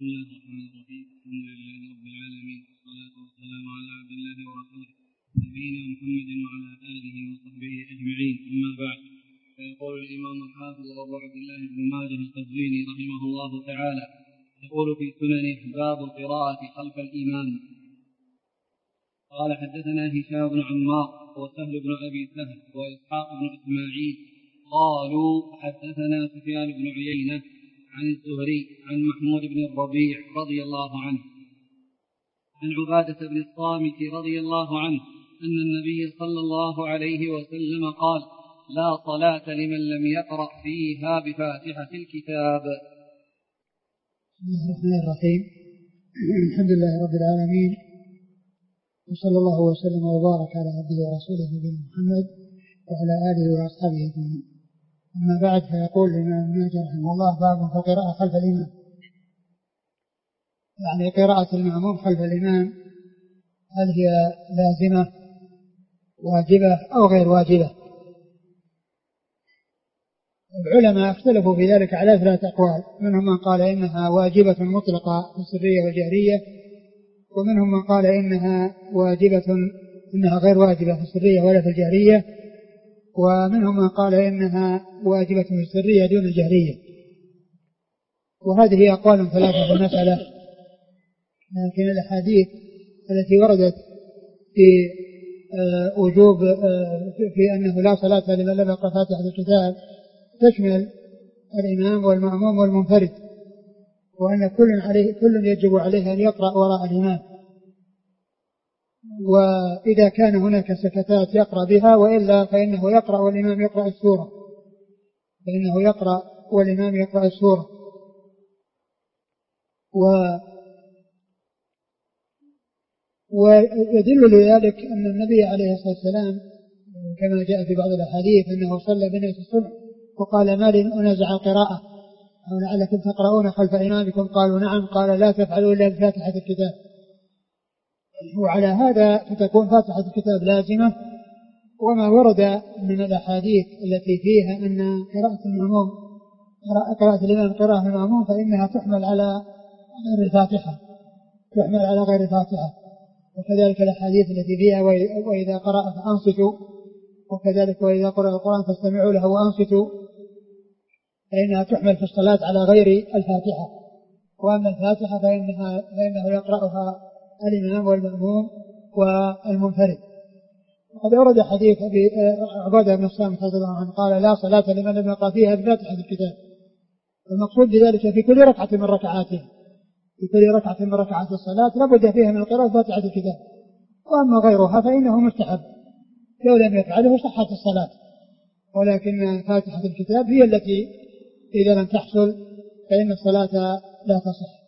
بسم الله الرحمن الرحيم. الحمد لله رب العالمين، والصلاة والسلام على عبد الله ورسوله نبينا محمد وعلى آله وصحبه أجمعين. أما بعد، فيقول الإمام الحافظ أبو عبد الله بن ماجه القزويني رحمه الله تعالى يقول في سننه: باب القراءة خلف الإمام. قال: حدثنا هشام بن عمار وسهل بن أبي سهل وإسحاق بن إسماعيل قالوا: حدثنا سفيان بن عيينة عن الزهري عن محمود بن الربيع رضي الله عنه عن عبادة بن الصامت رضي الله عنه أن النبي صلى الله عليه وسلم قال: لا صلاة لمن لم يقرأ فيها بفاتحة الكتاب. بسم الله الرحمن الرحيم. الحمد لله رب العالمين، وصلى الله وسلم وبارك على عبده ورسوله نبينا محمد وعلى آله وأصحابه أجمعين. أما بعد، فيقول الإمام ابن ماجه رحمه الله: باب في القراءة خلف الإمام. يعني قراءة المأموم خلف الإمام هل هي لازمة واجبة أو غير واجبة؟ العلماء اختلفوا في ذلك على 3 أقوال. منهم من قال إنها واجبة مطلقة في السرية والجهرية، ومنهم من قال إنها غير واجبة في السرية ولا في الجهرية، ومنهم من قال إنها واجبة في السرية دون الجهرية. وهذه أقوال 3 في المسألة. لكن الأحاديث التي وردت في وجوب في أنه لا صلاة لمن لم يقرأ فاتحة الكتاب تشمل الإمام والمأموم والمنفرد، وأن كل يجب عليه أن يقرأ وراء الإمام، وإذا كان هناك سكتات يقرأ بها، وإلا فإنه يقرأ والإمام يقرأ السورة. ويدل لذلك أن النبي عليه الصلاة والسلام كما جاء في بعض الأحاديث أنه صلى بالناس الصبح وقال: ما لي أنزع القراءة، أو لعلكم تقرؤون خلف إمامكم؟ قالوا: نعم. قال: لا تفعلوا إلا بفاتحة الكتاب. وعلى هذا فتكون فاتحة الكتاب لازمة. وما ورد من الأحاديث التي فيها أن قراءة الإمام قراءة المأموم فإنها تحمل على غير الفاتحة، وكذلك الأحاديث التي فيها: وإذا قرأ فأنصتوا، وكذلك وإذا قرأ القرآن فاستمعوا له وأنصتوا، فإنها تحمل في الصلاة على غير الفاتحة. وأما الفاتحة فإنه يقرأها الإمام والمأموم والمنفرد. وقد ورد حديث عبادة بن الصامت رضي الله عنه قال: لا صلاة لمن لم يقرأ فيها بفاتحة الكتاب. المقصود بذلك في كل ركعة من ركعات الصلاة لابد فيها من قراءة فاتحة الكتاب. وأما غيرها فإنه مستحب، لو لم يفعله صحت الصلاة، ولكن فاتحة الكتاب هي التي إذا لم تحصل فإن الصلاة لا تصح.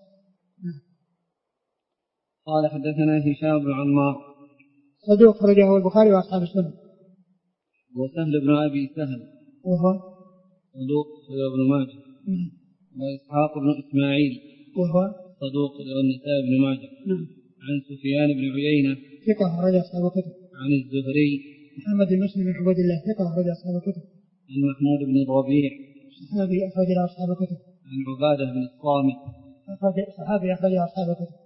قال: حدثنا هشام بن عمار صدوق خرجه البخاري وأصحاب السنن. وسهل بن أبي سهل وهو صدوق ابن ماجه. وإسحاق بن إسماعيل وهو صدوق النسائي بن ماجه. عن سفيان بن عيينة ثقة أخرج أصحاب الكتب. عن الزهري محمد بن مسلم بن عبد الله ثقة أخرج أصحاب الكتب. عن محمود بن الربيع صحابي أخرج أصحاب الكتب. عن عبادة بن الصامت صحابي أخرج أصحاب الكتب.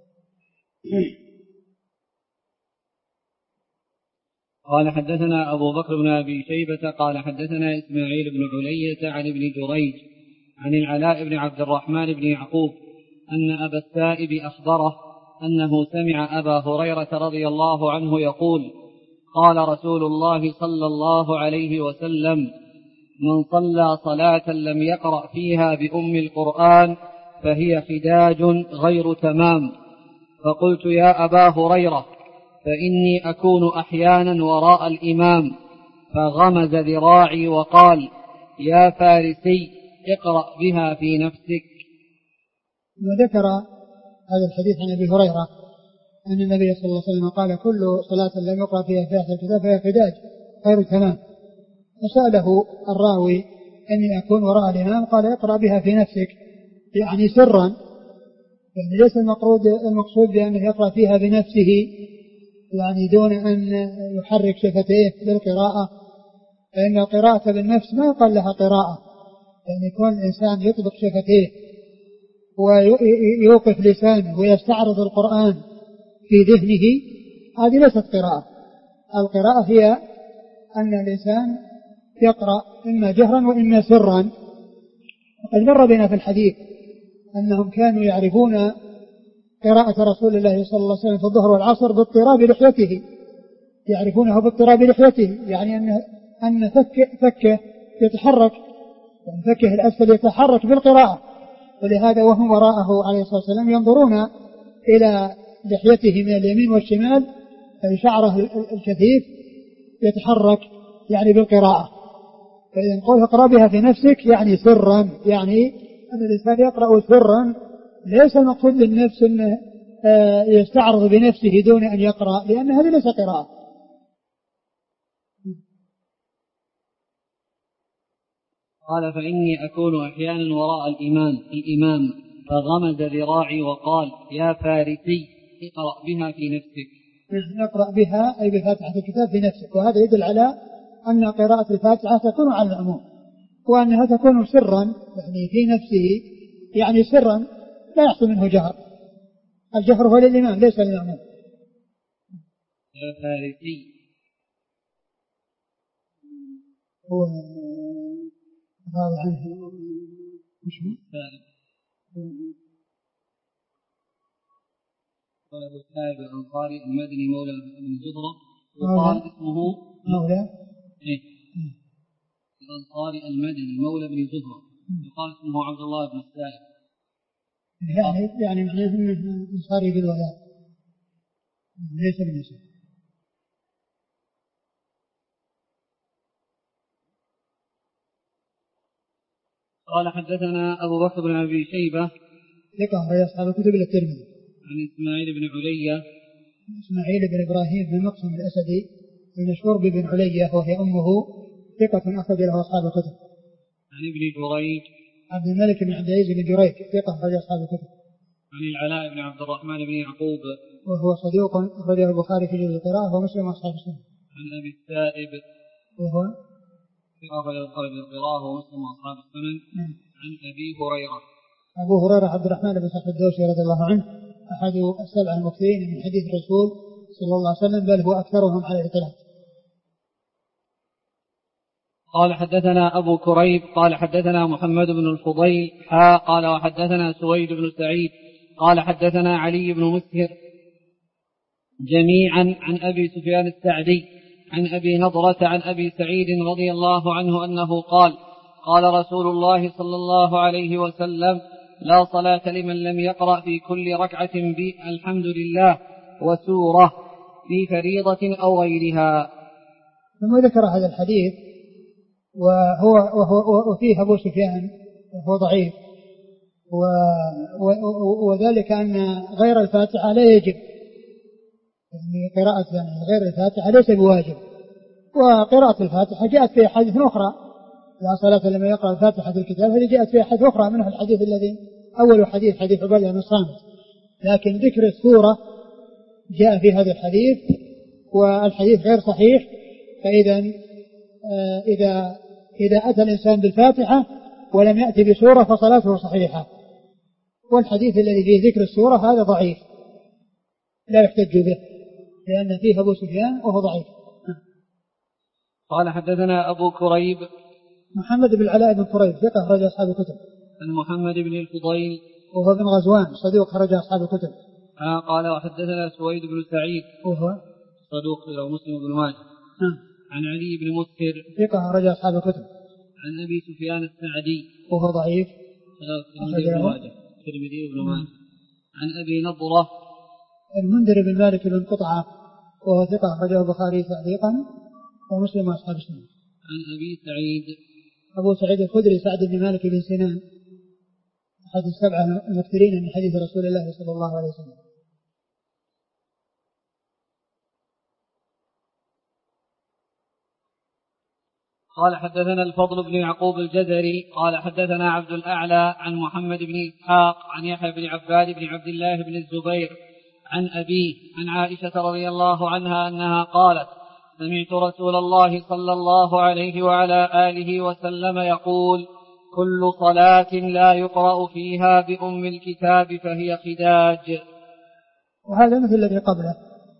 قال: حدثنا أبو بكر بن أبي شيبة قال: حدثنا إسماعيل بن علية عن ابن جريج عن العلاء بن عبد الرحمن بن يعقوب أن أبا السائب أخبره أنه سمع أبا هريرة رضي الله عنه يقول: قال رسول الله صلى الله عليه وسلم: من صلى صلاة لم يقرأ فيها بأم القرآن فهي خداج غير تمام. فقلت: يا أبا هريرة، فإني أكون أحيانا وراء الإمام. فغمز ذراعي وقال: يا فارسي، اقرأ بها في نفسك. وذكر هذا الحديث عن أبي هريرة أن النبي صلى الله عليه وسلم قال: كل صلاة لم يقرأ فيها فاتحة الكتاب فهي خداج غير تمام. فسأله الراوي: أني أكون وراء الإمام؟ قال: اقرأ بها في نفسك، يعني سرا، يعني ليس المقصود بأنه يقرأ فيها بنفسه، يعني دون أن يحرك شفتيه بالقراءة، فإن القراءة بالنفس ما يقال لها قراءة، يعني يكون الإنسان يطبق شفتيه ويوقف لسانه ويستعرض القرآن في ذهنه، هذه ليست قراءة. القراءة هي أن الإنسان يقرأ إما جهرا وإما سرا. وقد مر بنا في الحديث أنهم كانوا يعرفون قراءة رسول الله صلى الله عليه وسلم في الظهر والعصر باضطراب لحيته، يعرفونه باضطراب لحيته، يعني أن فكه يتحرك، يعني فكه الأسفل يتحرك بالقراءة، ولهذا وهم وراءه عليه الصلاة والسلام ينظرون إلى لحيته من اليمين والشمال، شعره الكثيف يتحرك يعني بالقراءة. فإذا قول اقرأ بها في نفسك يعني سرا، يعني أن الإنسان يقرأ سرا، ليس المقصود للنفس أنه يستعرض بنفسه دون أن يقرأ، لأن هذه ليس قراءة. قال فإني أكون أحيانا وراء الإمام فغمز ذراعي وقال يا فارسي اقرأ بها في نفسك. اقرأ بها أي بفاتحة الكتاب في نفسك، وهذا يدل على أن قراءة الفاتحة تكون على العموم، وأنها تكون سرا يعني في نفسه، يعني سرا لا يحصل منه جهر، الجهر هو للإمام ليس للمأموم. يا فارسي هو هذا عنه مش قال أبو الثائب الأنصاري المدني مولى بن زهرة وقال اسمه مولى الأنصاري المدني مولى بن زهرة وقال اسمه عبد الله بن الثائب، يعني معناه أنه أنصاري بالولاء ليس بالنسبة. قال حدثنا أبو بكر بن أبي شيبة ثقة أخرج أصحاب الكتب إلا الترمذي. عن إسماعيل بن علية إسماعيل بن إبراهيم بن مقسم الأسدي المشهور بن علية وهي أمه ثقة أخرج له أصحاب الكتب. عن ابن جريج عبد الملك بن عبد العزيز بن جريج ثقة أخرج أصحاب الكتب. عن العلاء بن عبد الرحمن بن يعقوب وهو صديق أخرجه البخاري في جزء القراءة ومسلم وأصحاب السنة. عن أبي الثائب وهو أخرج البخاري في القراءة ومسلم وأصحاب السنن. عن أبي هريرة أبو هريرة عبد الرحمن بن صخر الدوسي رضي الله عنه أحد السبع المكثرين من حديث الرسول صلى الله عليه وسلم، بل هو أكثرهم على الإطلاق. قال حدثنا أبو كريب قال حدثنا محمد بن الفضيل قال وحدثنا سويد بن سعيد قال حدثنا علي بن مسهر جميعا عن أبي سفيان السعدي عن أبي نضرة عن أبي سعيد رضي الله عنه أنه قال قال رسول الله صلى الله عليه وسلم لا صلاة لمن لم يقرأ في كل ركعة بالحمد لله وسورة في فريضة أو غيرها. ثم ذكر هذا الحديث وفيه أبو سفيان وهو ضعيف، وذلك أن غير الفاتحة لا يجب، يعني قراءة غير الفاتحة ليس بواجب، وقراءة الفاتحة جاءت في أحاديث أخرى لا صلاة لمن يقرأ الفاتحة في الكتاب، هذه جاءت في أحاديث أخرى منها الحديث الذي أول حديث عبادة بن الصامت، لكن ذكر السورة جاء في هذا الحديث والحديث غير صحيح. فإذا إذا أتى الإنسان بالفاتحة ولم يأتي بسورة فصلاته صحيحة، والحديث الذي فيه ذكر السورة هذا ضعيف لا يحتج به لأن فيه أبو سفيان وهو ضعيف. قال حدثنا أبو كريب محمد بن العلاء بن كريب ثقة أخرج أصحاب الكتب. عن محمد بن الفضيل وهو بن غزوان صدوق أخرج أصحاب الكتب. قال وحدثنا سويد بن سعيد وهو صدوق له مسلم بن ماجه. عن علي بن مسهر ثقة أخرج أصحاب الكتب. عن أبي سفيان السعدي وهو ضعيف الترمذي بن ماجه. عن أبي نضرة المنذر بن مالك بن قطعة وهو ثقة أخرجه البخاري تعليقا ومسلم وأصحاب السنة. عن أبي سعيد أبو سعيد الخدري سعد بن مالك بن سنان أحد السبعة المكثرين من حديث رسول الله صلى الله عليه وسلم. قال حدثنا الفضل بن يعقوب الجزري قال حدثنا عبد الأعلى عن محمد بن إسحاق عن يحيى بن عباد بن عبد الله بن الزبير عن أبيه عن عائشة رضي الله عنها أنها قالت سمعت رسول الله صلى الله عليه وعلى آله وسلم يقول كل صلاة لا يقرأ فيها بأم الكتاب فهي خداج. وهذا مثل الذي قبله،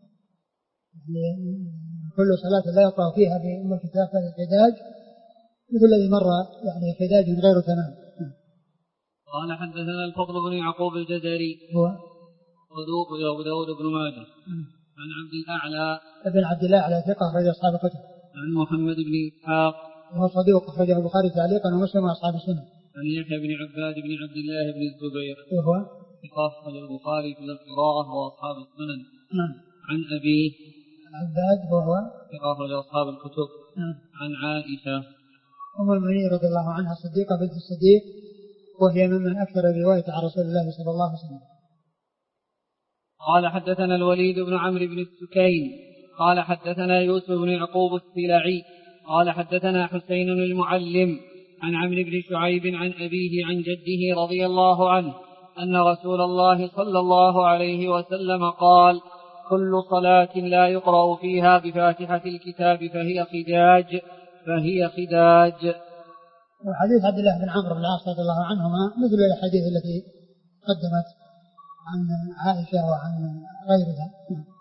كل صلاة لا يقرأ فيها بأم الكتاب فهي خداج، مثل الذي مر يعني خداج غير تمام. قال حدثنا الفضل بن يعقوب الجزري هو صدوق أبو داود بن ماجه عن عبد الأعلى ابن عبد الله على ثقة أخرج أصحاب الكتب. عن محمد بن إسحاق وهو صدوق أخرجه البخاري تعليقا ومسلم وأصحاب السنة. عن يحيى بن عباد بن عبد الله بن الزبير وهو ثقة أخرج البخاري في القراءة وأصحاب السنن. عن أبيه عباد وهو ثقة أخرج أصحاب الكتب. عن عائشة أم المؤمنين رضي الله عنها الصديقة بنت الصديق، وهي ممن أكثر الرواية عن رسول الله صلى الله عليه وسلم. قال حدثنا الوليد بن عمرو بن السكين قال حدثنا يوسف بن يعقوب السلعي قال حدثنا حسين المعلم عن عمرو بن شعيب عن أبيه عن جده رضي الله عنه أن رسول الله صلى الله عليه وسلم قال: كل صلاة لا يقرأ فيها بفاتحة الكتاب فهي خداج. وحديث عبد الله بن عمرو بن العاص رضي الله عنهما مثل الحديث التي قدمت عن عائشة وعن غيرها.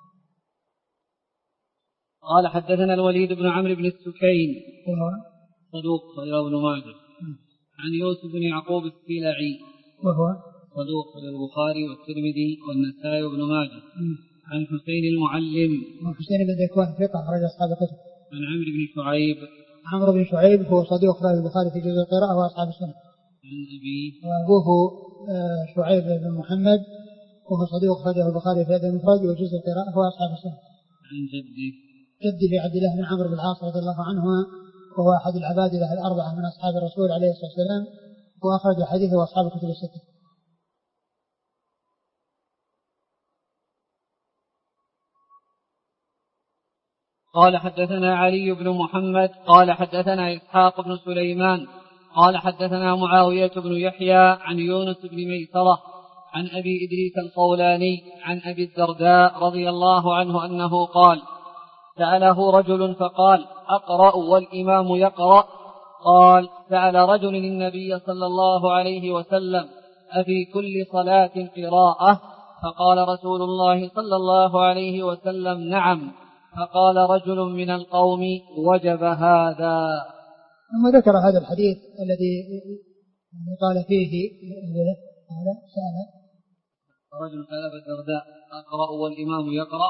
قال حدثنا الوليد بن عمرو بن السكين وهو صدوق رواه ابن ماجه عن يوسف بن يعقوب السلعي وهو صدوق رواه البخاري والترمذي والنسائي وابن ماجه عن حسين المعلم وحسين بن ذكوان ثقة أخرج أصحاب الكتب. عن عمرو بن شعيب هو صديق أخرج البخاري في جزء القراءة وأصحاب السنة. عن أبيه وأبوه شعيب بن محمد وهو صديق أخرجه البخاري في هذا المفرد وجزء القراءة وأصحاب السنة. عن جده عبد الله بن عمرو بن العاص رضي الله عنهما، وهو أحد العبادلة الأربعة من أصحاب الرسول عليه الصلاة والسلام، وأخرج حديثه أصحاب الكتب الستة. قال حدثنا علي بن محمد قال حدثنا إسحاق بن سليمان قال حدثنا معاوية بن يحيى عن يونس بن ميسرة عن أبي إدريس الخولاني عن أبي الدرداء رضي الله عنه أنه قال: سأله رجل فقال: أقرأ والإمام يقرأ؟ قال: سأل رجل النبي صلى الله عليه وسلم: أفي كل صلاة قراءة؟ فقال رسول الله صلى الله عليه وسلم: نعم. فقال رجل من القوم: وجب هذا. ثم ذكر هذا الحديث الذي قال فيه قال سأل رجل سأل أبا الدرداء: أقرأ والإمام يقرأ؟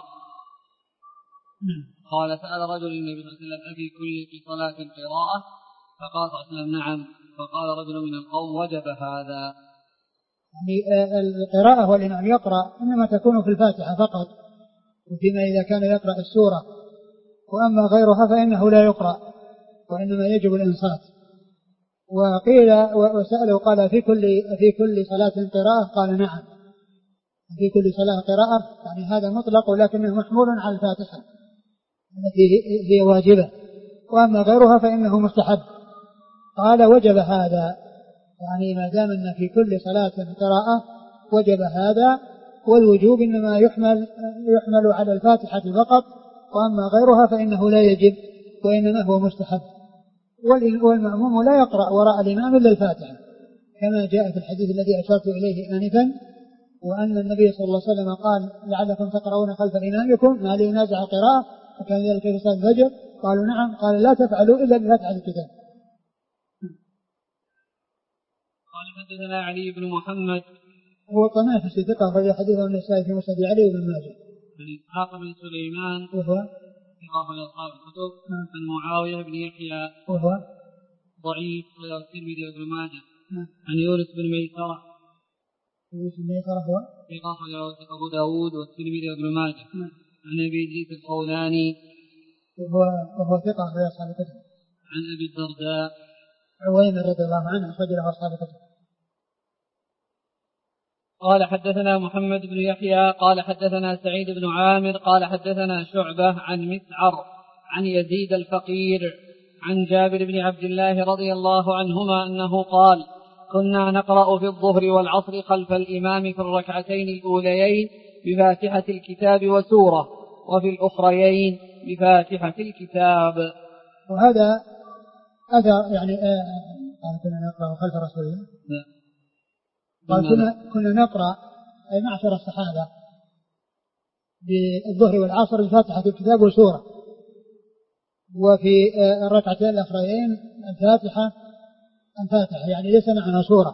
قال: سأل رجل النبي صلى الله عليه وسلم: أفي كل صلاة قراءة؟ فقال صلى الله عليه وسلم: نعم. فقال رجل من القوم: وجب هذا. يعني القراءة والإمام يقرأ إنما تكون في الفاتحة فقط، وفيما إذا كان يقرأ السورة، وأما غيرها فإنه لا يقرأ وإنما يجب الإنصات. وقيل وسأله قال: في كل صلاة قراءة؟ قال: نعم. في كل صلاة قراءة يعني هذا مطلق، ولكنه محمول على الفاتحة التي هي واجبة، وأما غيرها فإنه مستحب. قال: وجب هذا، يعني ما دام أن في كل صلاة قراءة وجب هذا، والوجوب إنما يحمل على الفاتحة فقط، وأما غيرها فإنه لا يجب وإنما هو مستحب. والمأموم لا يقرأ وراء الإمام إلا الفاتحة، كما جاء في الحديث الذي أشرت إليه آنفا، وأن النبي صلى الله عليه وسلم قال: لعلكم تقرؤون خلف إمامكم ما لينازع قراءة، وكان ذلك في صلاة الفجر. قالوا: نعم. قال: لا تفعلوا إلا بفاتحة الكتاب. قال حدثنا علي بن محمد هو طنافسي ثقة أخرج حديثه النسائي في مسند علي وابن ماجه. عن إسحاق بن سليمان وهو ثقة من أصحاب الكتب. عن معاوية بن يحيى وهو ضعيف رواه الترمذي وابن ماجه. عن يونس بن ميسرة هو ثقة رواه أبو داود والترمذي وابن ماجه. عن أبي إدريس الخولاني وهو ثقة أخرج أصحاب الكتب. عن أبي الدرداء عويمر رضي الله عنه أخرج له أصحاب الكتب. قال حدثنا محمد بن يحيى قال حدثنا سعيد بن عامر قال حدثنا شعبة عن مسعر عن يزيد الفقير عن جابر بن عبد الله رضي الله عنهما أنه قال: كنا نقرأ في الظهر والعصر خلف الإمام في الركعتين الأوليين بفاتحة الكتاب وسورة، وفي الأخريين بفاتحة الكتاب. وهذا أثر يعني قال كنا نقرأ خلف رسول الله. لا. قال كنا نقرأ أي معشر الصحابة بالظهر والعصر الفاتحة في الكتاب وسورة، وفي الركعتين الأخرين الفاتحة يعني ليس معنا سورة.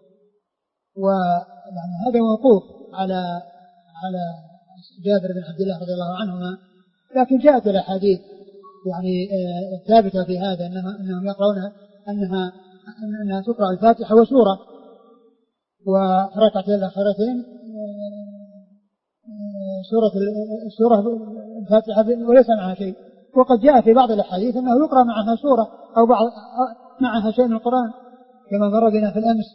ويعني هذا موقوف على جابر بن عبد الله رضي الله عنهما، لكن جاءت الأحاديث يعني ثابتة في هذا أنهم يقرؤون أنها تقرأ الفاتحة وسورة، وركعتين الأخرتين سورة الفاتحة وليس معها شيء. وقد جاء في بعض الأحاديث أنه يقرأ معها سورة أو معها شيء من القرآن، كما مر بنا في الأمس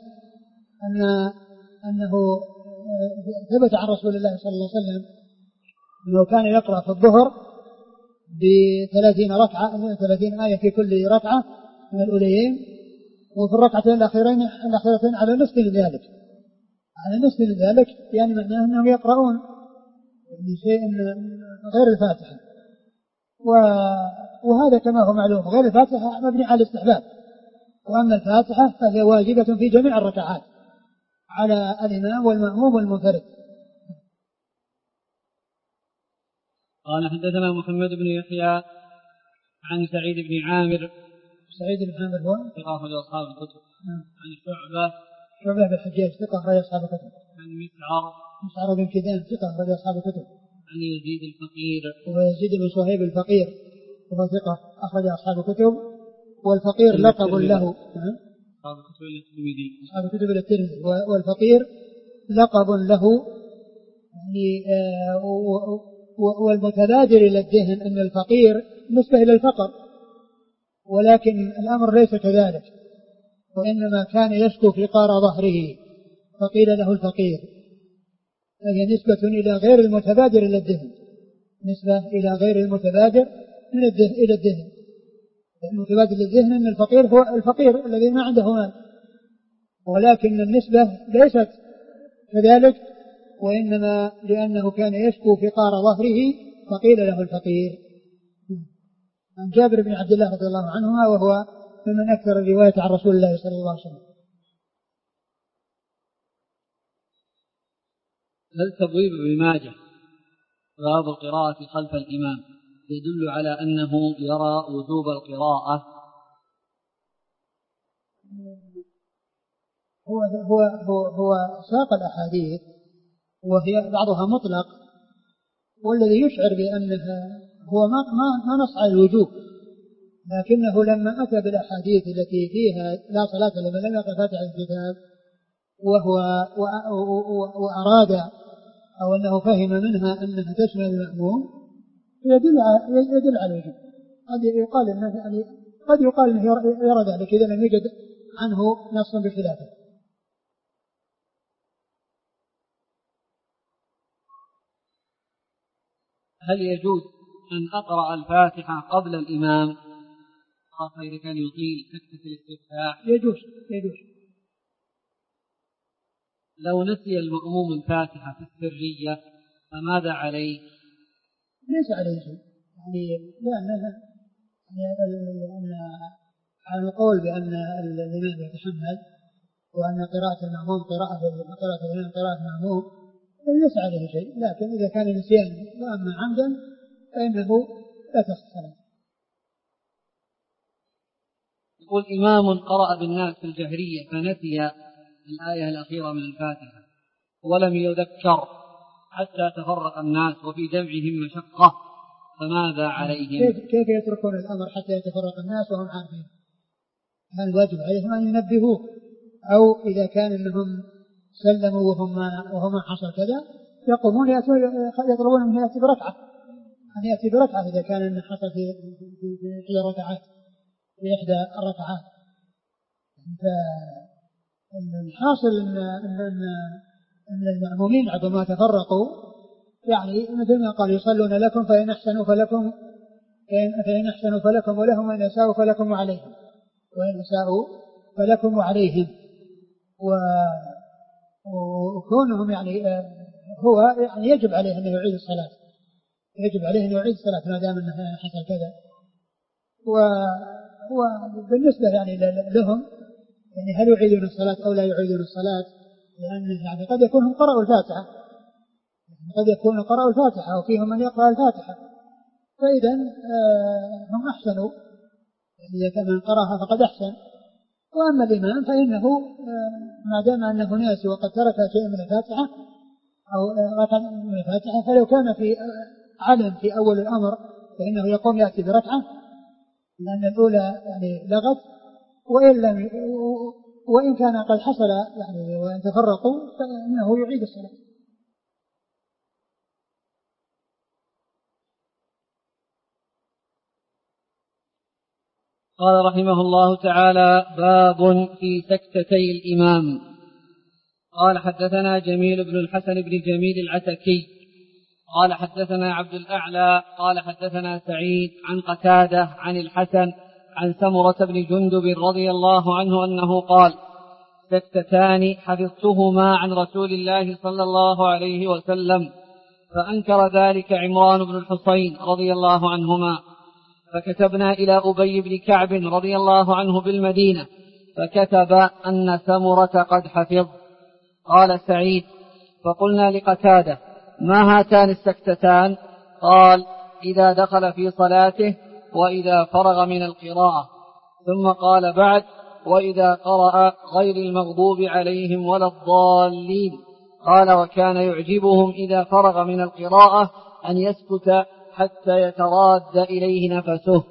أنه ثبت عن رسول الله صلى الله عليه وسلم أنه كان يقرأ في الظهر ب30 ركعة 30 آية في كل ركعة من الأوليين، وفي الركعتين الأخيرتين على نصف ذلك يعني معناه أنهم يقرؤون بشيء غير الفاتحة. وهذا كما هو معلوم غير الفاتحة مبني على الاستحباب، وأما الفاتحة فهي واجبة في جميع الركعات على الإمام والمأموم والمنفرد. قال حدثنا محمد بن يحيى عن سعيد بن عامر هو ثقة أخرج أصحاب الكتب. عن شعبة بن الحجاج ثقة أخرج أصحاب الكتب. عن مسعر بن كدام ثقة أخرج أصحاب الكتب. عن يزيد الفقير ويزيد بن صهيب الفقير وهو ثقة أخرج أصحاب الكتب. والفقير لقب له أصحاب الكتب الترمذي، والفقير لقب له يعني والمتبادر إلى الذهن أن الفقير نسبة إلى الفقر، ولكن الأمر ليس كذلك، وإنما كان يشكو فقار ظهره فقيل له الفقير. هي نسبة إلى غير المتبادر إلى الذهن، نسبة إلى غير المتبادر من الذهن إلى الذهن. المتبادر للذهن أن الفقير هو الفقير الذي ما عنده مال، ولكن النسبة ليست كذلك، وإنما لأنه كان يشكو فقار ظهره فقيل له الفقير. عن جابر بن عبد الله رضي الله عنهما وهو ممن أكثر الرواية عن رسول الله صلى الله عليه وسلم. هل تبويب ابن ماجه باب القراءة خلف الإمام يدل على أنه يرى وجوب القراءة؟ هو ساق الأحاديث وهي بعضها مطلق، والذي يشعر بأنها هو ما نص على الوجوب، لكنه لما أتى بالأحاديث التي فيها لا صلاة لمن لم يقرأ فاتحة الكتاب وأراد أو أنه فهم منها أنها تشمل المأموم يدل على الوجوب. قد يقال أنه يرى ذلك إذا لم يوجد عنه نص بخلافه. هل يجوز أن أقرأ الفاتحة قبل الإمام خاصة إذا كان يطيل سكتة الاستفتاح؟ يجوز. لو نسي المأموم الفاتحة في السرية فماذا عليه؟ ليس عليه شيء، يعني لأنها على القول بأن الإمام يتحمل وأن قراءة المأموم قراءة الإمام قراءة المأموم ليس عليه شيء، لكن إذا كان نسيان وأما عمدا فإنه لا تصح. يقول إمام قرأ بالناس في الجهرية فنسي الآية الأخيرة من الفاتحة ولم يذكر حتى تفرق الناس وفي جمعهم مشقة، فماذا عليهم؟ كيف يتركون الأمر حتى يتفرق الناس وهم عارفين؟ هل الواجب عليهم أن ينبهوه؟ أو إذا كان أنهم سلموا وهم حصل كذا يقومون يطلبون منه يأتي بركعة، أن يأتي بركعة إذا كان أنه حصل في إحدى الركعات. فالحاصل أن المأمومين عندما تفرقوا يعني مثل ما قال يصلون لكم فإن أحسنوا فلكم ولهم وإن أساءوا فلكم وعليهم وكونهم يعني هو يعني يجب عليه أن يعيد الصلاة ما دام أنه حصل كذا. وبالنسبة يعني لهم يعني هل يعيدون الصلاة أو لا يعيدون الصلاة، لأن يعني قد يكون هم قرأوا الفاتحة، قد يكون قرأوا الفاتحة وفيهم من يقرأ الفاتحة، فإذا هم أحسنوا، إذا كان من قرأها فقد أحسن. وأما الإمام فإنه ما دام أنه ناسي وقد ترك شيء من الفاتحة أو ركع من الفاتحة، فلو كان في علم في أول الأمر فإنه يقوم يأتي بركعة، لأن الأولى يعني لغت، وإن كان قد حصل يعني وإن تفرقوا فإنه يعيد الصلاة. قال رحمه الله تعالى: باب في سكتتي الإمام. قال: حدثنا جميل بن الحسن بن جميل العتكي قال: حدثنا عبد الأعلى قال: حدثنا سعيد عن قتادة عن الحسن عن سمرة بن جندب رضي الله عنه أنه قال: سكتتان حفظتهما عن رسول الله صلى الله عليه وسلم، فأنكر ذلك عمران بن الحصين رضي الله عنهما، فكتبنا إلى أبي بن كعب رضي الله عنه بالمدينة، فكتب أن سمرة قد حفظ. قال سعيد: فقلنا لقتادة: ما هاتان السكتتان؟ قال: إذا دخل في صلاته وإذا فرغ من القراءة. ثم قال بعد: وإذا قرأ غير المغضوب عليهم ولا الضالين. قال: وكان يعجبهم إذا فرغ من القراءة أن يسكت حتى يتراد إليه نفسه.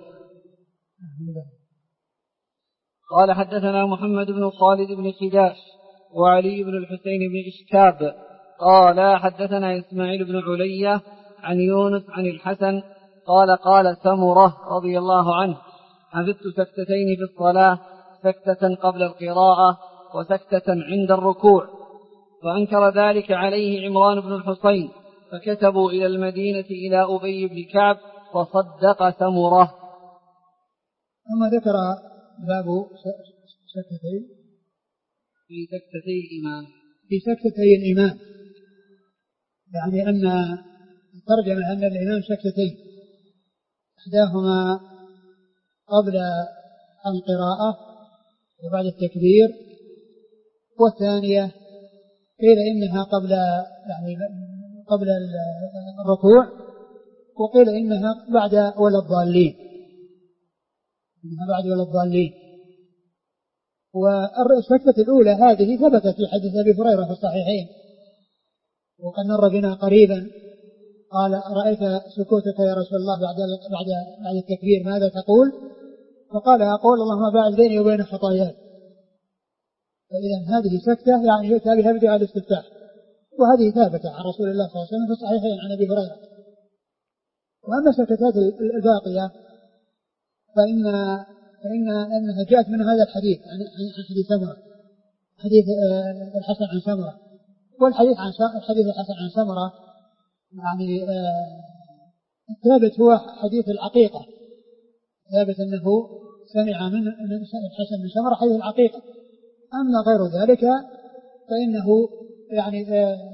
قال: حدثنا محمد بن خالد بن خداش وعلي بن الحسين بن إشكاب قال: حدثنا إسماعيل بن علية عن يونس عن الحسن قال: قال سمرة رضي الله عنه: حفظت سكتتين في الصلاة، سكتة قبل القراءة وسكتة عند الركوع. فأنكر ذلك عليه عمران بن الحصين، فكتبوا إلى المدينة إلى أبي بن كعب، فصدق سمرة. ثم ذكر باب سكتتين في سكتتي الإمام. في سكتتي الإمام، يعني أن ترجمة أن الإمام سكتتين، إحداهما قبل القراءة وبعد التكبير، والثانية قيل إنها قبل الركوع، وقيل إنها بعد ولا الضالين، والسكتة الأولى هذه ثبتت في حديث أبي هريرة في الصحيحين، وقد مر بنا قريبا. قال: رأيت سكوتك يا رسول الله بعد التكبير، ماذا تقول؟ فقال: أقول اللهم باعد بيني وبين خطاياي. فإذا هذه سكتة يعني يؤتى بها بدعاء الاستفتاح، وهذه ثابتة عن رسول الله صلى الله عليه وسلم في الصحيحين عن أبي هريرة. وأما السكتات الباقية فإنها جاءت من هذا الحديث عن حديث سمرة، حديث الحسن عن سمرة. والحديث عن حديث الحسن عن سمرة يعني الثابت هو حديث العقيقة، ثابت أنه سمع من الحسن من سمرة حديث العقيقة. أما غير ذلك فإنه يعني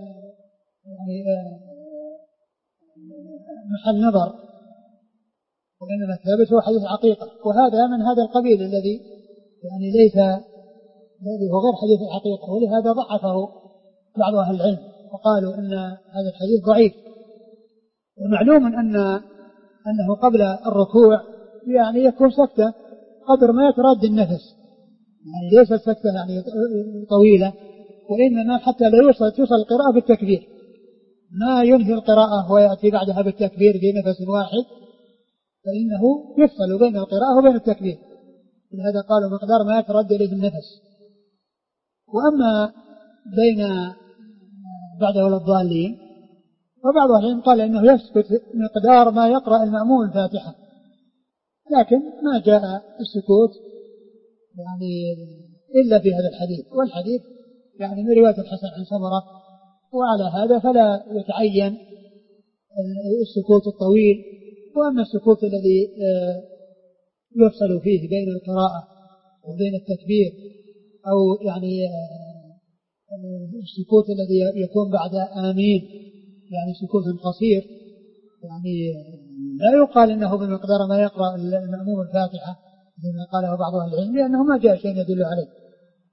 محل نظر، وإنما الثابت هو حديث العقيقة، وهذا من هذا القبيل الذي يعني ليس الذي هو غير حديث العقيقة، ولهذا ضعفه بعض أهل العلم وقالوا أن هذا الحديث ضعيف. ومعلوم أنه قبل الركوع يعني يكون سكتة قدر ما يتراد النفس، يعني ليس السكتة يعني طويلة، وإنما حتى لا توصل القراءة بالتكبير، ما ينهي القراءة ويأتي بعدها بالتكبير في نفس واحد، فإنه يفصل بين القراءة وبين التكبير. لهذا قالوا مقدار ما يترد إليه النفس. وأما بين بعد ولا الضالين، وبعض أهل العلم قال إنه يسكت مقدار ما يقرأ المأمون الفاتحة، لكن ما جاء السكوت يعني إلا في هذا الحديث، والحديث يعني من رواية الحسن عن سمرة، وعلى هذا فلا يتعين السكوت الطويل. وأما السكوت الذي يفصل فيه بين القراءة وبين التكبير، أو يعني السكوت الذي يكون بعد آمين، يعني سكوت قصير، يعني لا يقال إنه بمقدار ما يقرأ المأموم الفاتحة كما قاله بعض أهل العلم، لأنه ما جاء شيء يدل عليه.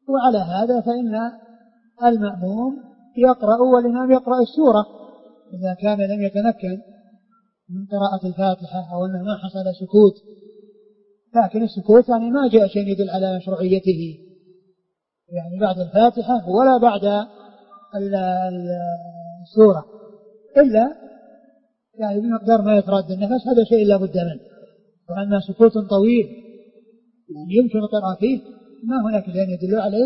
وعلى هذا فإن المأموم يقرأ والإمام يقرأ السورة إذا كان لم يتمكن من قراءة الفاتحة أو أنه ما حصل سكوت، لكن السكوت يعني ما جاء شيء يدل على مشروعيته، يعني بعد الفاتحة ولا بعد السورة، إلا يعني بمقدار ما يتراد النفس، هذا شيء لا بد منه. وأما سكوت طويل يعني يمكن القراءة فيه ما هناك شيء يدل عليه.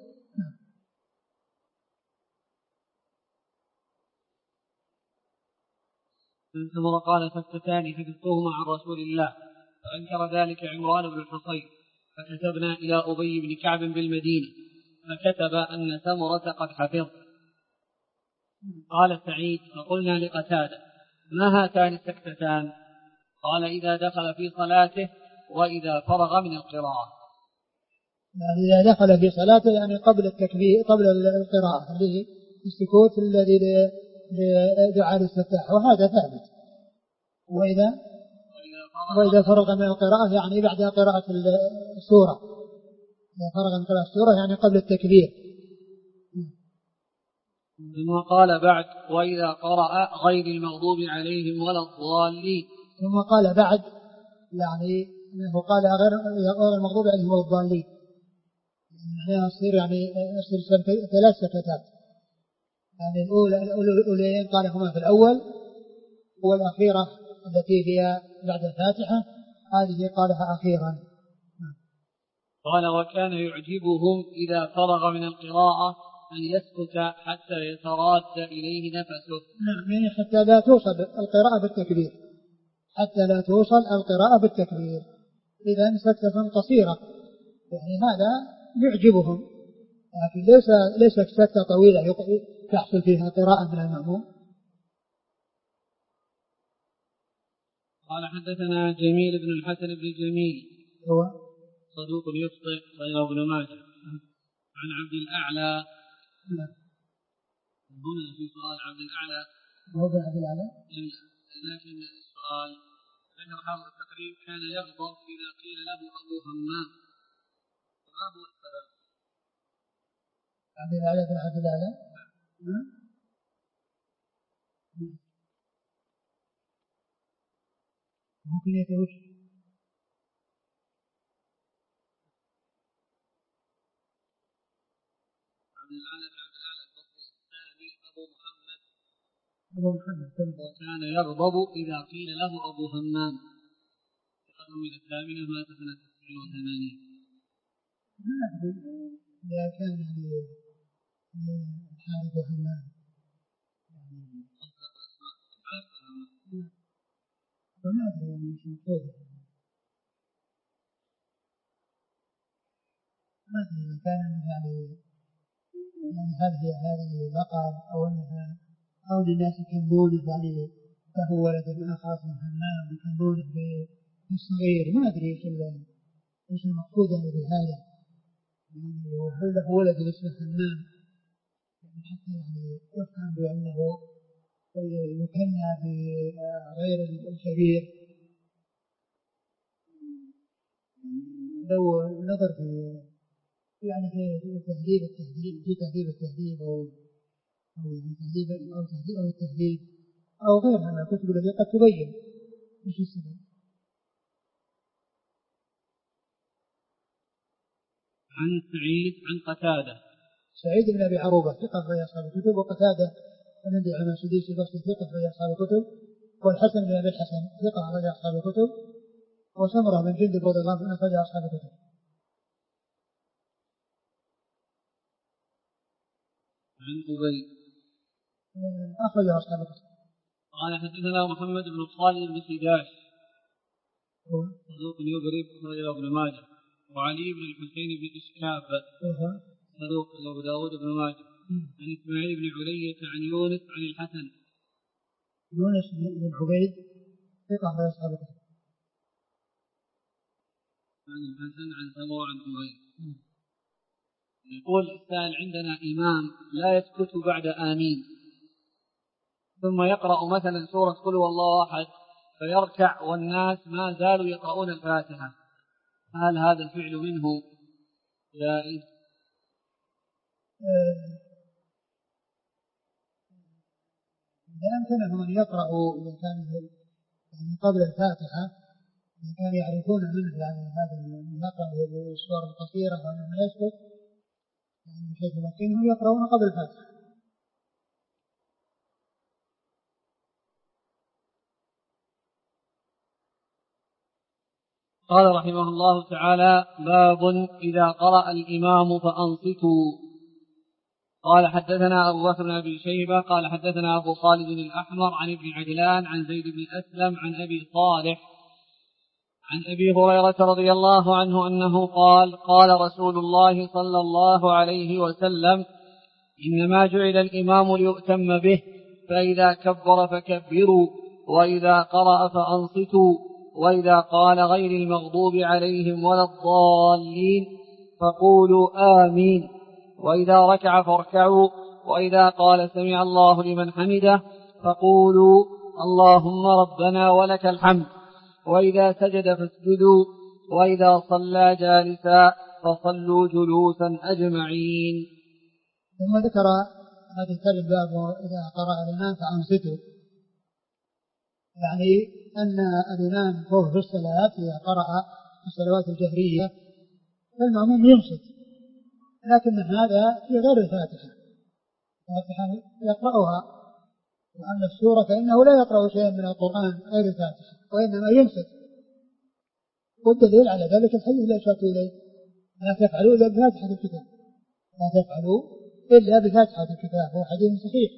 ثم قال فافتتان حفظتهما عن رسول الله، فأنكر ذلك عمران بن الحصين، فكتبنا إلى أبي بن كعب بالمدينة فكتب أن ثمرة قد حفظ. قال سعيد فقلنا لقتادة ما هاتان السكتتان؟ قال إذا دخل في صلاته وإذا فرغ من القراءة. يعني إذا دخل في صلاته يعني قبل التكبير قبل القراءة اللي السكوت الذي لدعاء الاستفتاح، وهذا ثابت. وإذا فرغ من القراءة يعني بعد قراءة السورة، إذا فرغ من قراءة السورة يعني قبل التكبير. ثم قال بعد وإذا قرأ غير المغضوب عليهم ولا الضالين. ثم قال بعد يعني أنه قال غير المغضوب عليهم ولا الضالين، يعني يصير ثلاث سكتات، يعني الأولين قالهما في الأول، والأخيرة التي هي بعد الفاتحة هذه قالها أخيرا. قال وكان يعجبهم إذا فرغ من القراءة أن يسكت حتى يتراد إليه نفسه. نعم، يعني حتى لا توصل القراءة بالتكبير، حتى لا توصل القراءة بالتكبير، إذا سكتة قصيرة يعني هذا يعجبهم، لكن ليست سكتة طويلة تحصل فيها قراءة من المأموم. قال حدثنا جميل بن الحسن بن جميل هو صدوق يخطئ غير ابن ماجه عن عبد الأعلى. هنا في سؤال عبد الأعلى هو بن عبد الأعلى، لكن السؤال ذكر حافظ التقريب كان يغضب إذا قيل له أبو همام، ما هو السبب؟ عبد الأعلى بن عبد الأعلى ممكن يتوش عبد الأعلى بن عبد الأعلى البصري الثاني أبو محمد وكان يغضب إذا قيل له أبو همام، تقدم من الثامنة مات سنة 89. ما أدري إذا كان الحارث همام فما أدري يعني مش مقصود، ما أدري إذا كان يعني هذه لقب أو أنها أو للناس يكنونه يعني له ولد آخر من همام يكنونه بالصغير، ما أدري إيش المقصود يعني بهذا، يعني وهل له ولد اسمه همام يعني حتى يعني يفهم بأنه يكنى بغير الكبير. لو نظر في يعني في تهذيب التهذيب أو التهذيب أو غيرها من الكتب التي قد تبين ايش السبب. عن سعيد عن قتادة. سعيد بن أبي عروبة ثقة في أصحاب الكتب، وقتادة من عن سديس البصري ثقة في أصحاب الكتب، والحسن بن أبي الحسن ثقة في أصحاب الكتب، وسمرة بن جندب رضي الله عنه أخرج أصحاب الكتب. عن أبي أخرج أصحاب الكتب. قال حدثنا محمد بن خالد بن سداش صدوق يضرب أخرج ابن ماجه، وعلي بن الحسين بن إشكاب صدوق أبو داود بن ماجه، عن إسماعيل بن علية عن يونس عن الحسن. يونس بن عبيد ثقة في أصحاب الكتب. عن الحسن عن سمو عن أبي. يقول السائل عندنا إمام لا يسكت بعد آمين، ثم يقرأ مثلا سورة قل هو الله أحد فيركع والناس ما زالوا يقرؤون الفاتحة، هل هذا الفعل منه جائز؟ إذا أمكنهم أن يقرأوا إذا كان يعني قبل الفاتحة، إذا كانوا يعرفون منه يعني هذا يقرأ بالسور القصيرة ومما يسبق يعني بشيء يمكنهم يقرؤون قبل الفاتحة. قال رحمه الله تعالى: باب إذا قرأ الإمام فأنصتوا. قال حدثنا أبو بكر بن أبي شيبة قال حدثنا أبو خالد الأحمر عن ابن عجلان عن زيد بن أسلم عن أبي صالح عن أبي هريرة رضي الله عنه أنه قال: قال رسول الله صلى الله عليه وسلم: إنما جعل الإمام ليؤتم به، فإذا كبر فكبروا، وإذا قرأ فأنصتوا، وإذا قال غير المغضوب عليهم ولا الضالين فقولوا آمين، وإذا ركع فاركعوا، وإذا قال سمع الله لمن حمده فقولوا اللهم ربنا ولك الحمد، وإذا سجد فاسجدوا، وإذا صلى جالسا فصلوا جلوسا أجمعين. ثم ذكر هذا الباب: إذا قرأ الإمام فأنصتوا، يعني أن الإمام فوق في الصلاة إذا قرأ في الصلوات الجهرية فالمأموم ينصت، لكن هذا في غير الفاتحة يقرأها، وأما السورة فإنه لا يقرأ شيئا من القرآن غير الفاتحة وإنما ينصت، والدليل على ذلك الحديث لا شك إليه: لا تفعلوا إلا بفاتحة الكتاب، لا تفعلوا إلا بفاتحة الكتاب، هو حديث صحيح.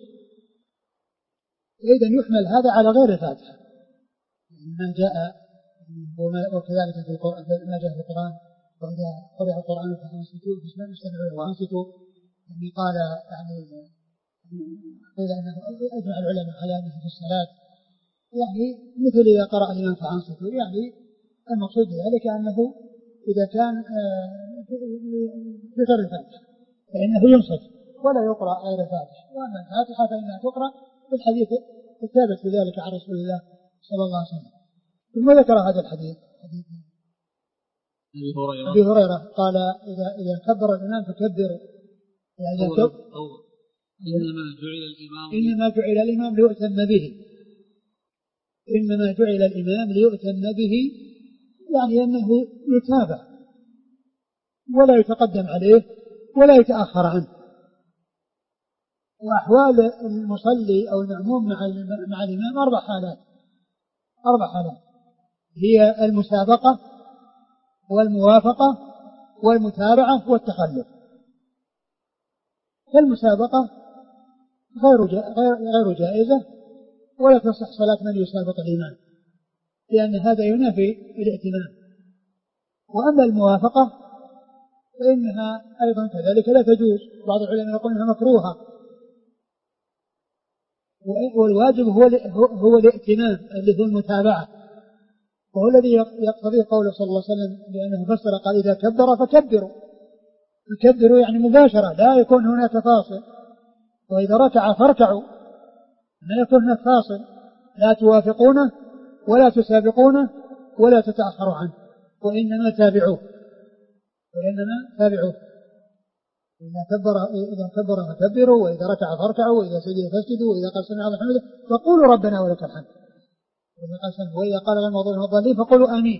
إذن يحمل هذا على غير الفاتحة ما جاء، وكذلك في القرآن ما جاء في القرآن: وإذا قرأ القرآن فأنصتوا فاستمعوا وأنصتوا، يعني قال يعني قيل أنه أجمع العلماء على أنه في الصلاة يعني مثل إذا قرأ الإمام فأنصتوا، يعني المقصود بذلك أنه إذا كان في غير الفاتحة فإنه ينصت ولا يقرأ غير الفاتحة، وأما الفاتحة فإنها تقرأ في الحديث الثابت في ذلك عن رسول الله صلى الله عليه وسلم. ثم ذكر هذا الحديث حديث أبي هريرة قال: إذا كبر الإمام فكبروا، يعني إنما جعل الإمام ليؤتم به، إنما جعل الإمام ليؤتم به، يعني أنه يتابع ولا يتقدم عليه ولا يتأخر عنه. وأحوال المصلي أو المأموم مع الإمام أربع حالات: هي المسابقة والموافقة والمتابعة والتخلف. فالمسابقة غير جائزة، ولا تصح صلاة من يسابق الإمام، لأن هذا ينافي الائتمام. وأما الموافقة فإنها أيضا كذلك لا تجوز، بعض العلماء يقول إنها مكروهة، والواجب هو الائتمام اللي هو المتابعة، وهو الذي يقتضيه قوله صلى الله عليه وسلم لأنه فسر قال: إذا كبر فكبروا يعني مباشرة، لا يكون هناك فاصل، وإذا ركع فاركعوا، لا يكون هناك فاصل، لا توافقونه ولا تسابقونه ولا تتأخروا عنه، وإنما تابعوه. إذا كبر فكبروا، وإذا ركع فاركعوا، وإذا سجد فاسجدوا، وإذا قال سمع الله حمده فقولوا ربنا ولك الحمد، وإذا قال غير المغضوب عليهم الضالين فقولوا آمين.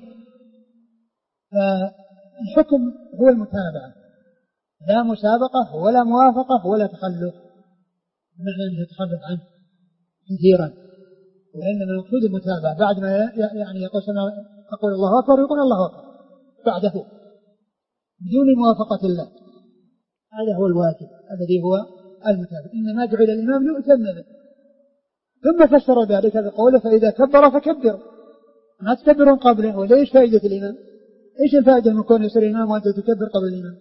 فالحكم هو المتابعة، لا مسابقة ولا موافقة ولا تخلف، بمعنى أنه يتخلف عنه كثيرا، وإنما المقصود المتابعة. بعد ما يعني يقول الله أكبر يقول الله أكبر بعده بدون موافقة الله، هذا هو الواجب الذي هو المتابعة. إنما جعل الإمام ليؤتم به. ثم فسر ذلك بقوله: فإذا كبر فكبروا، ما تكبرون قبله. وليش فائدة الإمام؟ إيش الفائدة من كون يصير الإمام وأنت تكبر قبل الإمام؟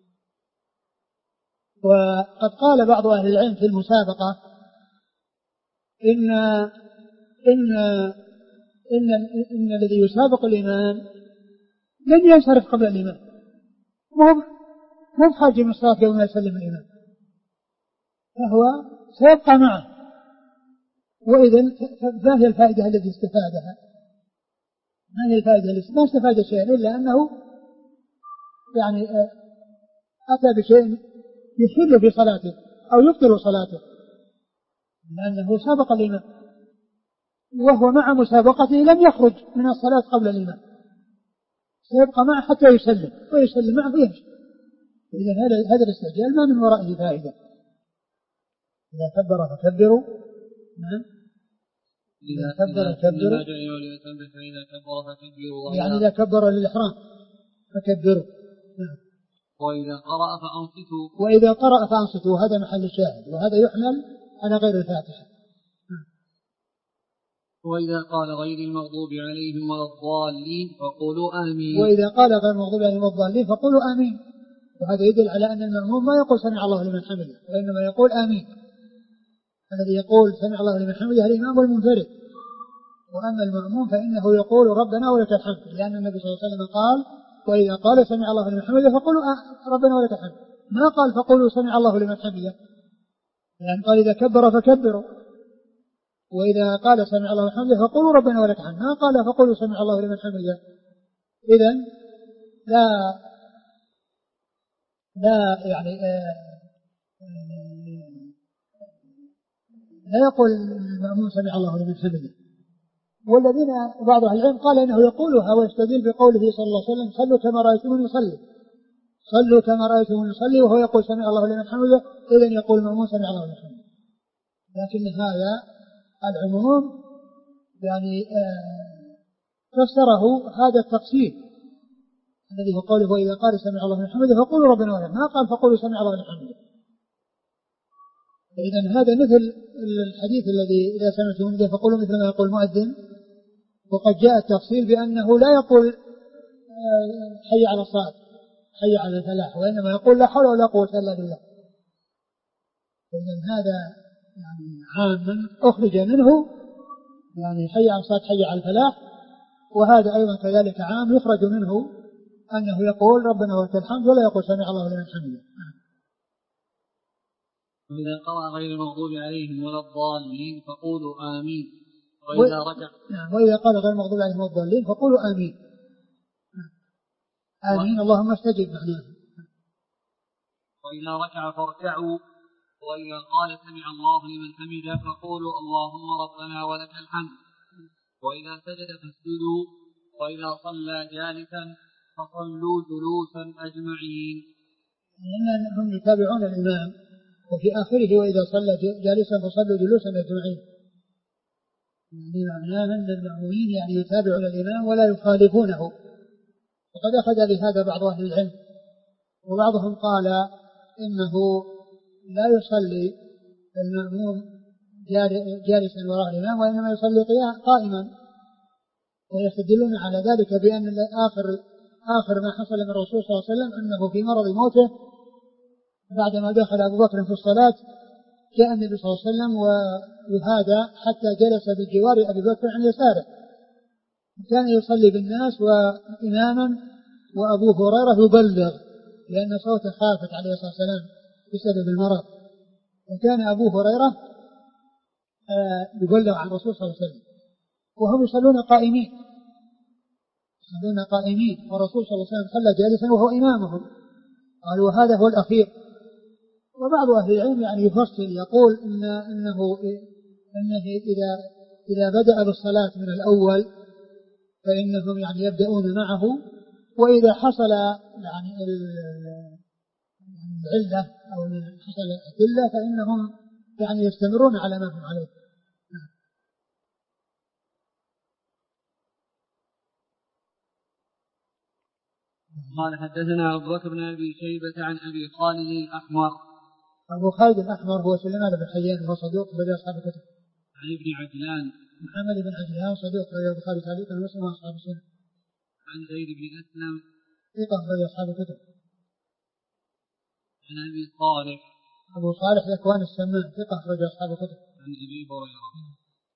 وقد قال بعض أهل العلم في المسابقة إن الذي يسابق الإمام لن ينصرف قبل الإمام، مو بحاجة من الصلاة يوم يسلم الإمام، فهو سيبقى معه. وإذن ما هي الفائدة التي استفادها؟ ما استفاد شيئا إلا أنه يعني أتى بشيء يخل في صلاته أو يبطل صلاته، لأنه سابق الإمام، وهو مع مسابقته لم يخرج من الصلاة قبل الإمام، سيبقى معه حتى يسلم ويسلم معه ويمشي. إذن هذا الاستعجال ما من ورائه فائدة. إذا كبر فكبروا. نعم. إذا كبر فكبروا، يعني إذا كبر للإحرام فكبروا. نعم. وإذا قرأ فأنصتوا، هذا محل الشاهد، وهذا يحمل على غير الفاتحة. وإذا قال غير المغضوب عليهم ولا الضالين فقولوا آمين. وإذا قال غير المغضوب عليهم ولا الضالين فقولوا آمين. وهذا يدل على أن المأموم ما يقول سمع الله لمن حمده، وإنما يقول آمين. الذي يقول سمع الله لمن حمده الإمام والمنفرد، وأما المأموم فإنه يقول ربنا ولك الحمد، لأن النبي صلى الله عليه وسلم قال وإذا قال سمع الله لمن حمده فقولوا ربنا ولك الحمد، ما قال فقولوا سمع الله لمن حمده، يعني قال إذا كبر فكبروا، وإذا قال سمع الله لمن حمده فقولوا ربنا ولك الحمد، ما قال فقولوا سمع الله لمن حمده. إذن لا يعني لا يقول المأمون سمع الله لمن حمده. والذين بعض أهل العلم قال إنه يقولها ويستدل بقوله صلى الله عليه وسلم صلوا كما رأيتموني يصلي، صلوا كما رأيتموني يصلي، وهو يقول سمع الله لمن حمده، إذن يقول المأمون سمع الله لمن حمده. لكن هذا العموم يعني فسره هذا التقسيم الذي هو قوله وإذا قال سمع الله لمن حمده فقولوا ربنا ولك، ما قال فقولوا سمع الله لمن حمده. إذن هذا مثل الحديث الذي إذا سمعتم منه فقولوا مثل ما يقول المؤذن، وقد جاء التفصيل بأنه لا يقول حي على الصلاة حي على الفلاح، وإنما يقول لا حول ولا قوة إلا بالله. إذن هذا يعني عام أخرج منه يعني حي على الصلاة حي على الفلاح، وهذا أيضا كذلك عام يخرج منه أنه يقول ربنا ولك الحمد ولا يقول سمع الله لمن حمده. وإذا قرأ غير المغضوب عليهم ولا الضالين فقولوا آمين. وإذا قال غير المغضوب عليهم ولا الضالين فقولوا آمين. آمين اللهم استجب معناه. وإذا ركع فاركعوا. وإذا قال سمع الله لمن حمده فقولوا اللهم ربنا ولك الحمد. وإذا سجد فاسجدوا. وإذا صلى جالسا فصلوا جلوسا أجمعين. لأنهم يتابعون الإمام، وفي آخره وإذا صلى جالسا فصلوا جلوسا أجمعين، يعني معناه أن المأمومين يعني يتابعون الإمام ولا يخالفونه. وقد أخذ لهذا بعض أهل العلم، وبعضهم قال إنه لا يصلي المأموم جالسا وراء الإمام، وإنما يصلي قائما، ويستدلون على ذلك بأن آخر ما حصل من الرسول صلى الله عليه وسلم أنه في مرض موته بعدما دخل أبو بكر في الصلاة جاء النبي صلى الله عليه وسلم ويهادى حتى جلس بجوار أبي بكر عن يساره، كان يصلي بالناس وإماما وأبو هريرة يبلغ لأن صوته خافت عليه الصلاة والسلام بسبب المرض، وكان أبو هريرة يبلغ عن الرسول صلى الله عليه وسلم وهم يصلون قائمين والرسول صلى الله عليه وسلم صلى جالسا وهو إمامهم، قالوا وهذا هو الأخير. وبعض أهل العلم يعني يفصل يقول إنه إذا بدأ بالصلاة من الأول فإنهم يعني يبدأون معه، وإذا حصل يعني العلة أو حصل العلة فإنهم يعني يستمرون على ما هم عليه. قال حدثنا أبو بكر بن أبي شيبة عن أبي خالد الأحمر. أبو خالد الأحمر هو سليمان بن حيان وهو صدوق بدأ أصحاب الكتب. عن ابن عجلان محمد بن عجلان صدوق بدأ البخاري تعليقا ومسلم وأصحاب السنة. عن زيد بن أسلم ثقة بدأ أصحاب الكتب. عن أبي صالح أبو صالح ذكوان السمان ثقة بدأ أصحاب الكتب. عن أبي هريرة.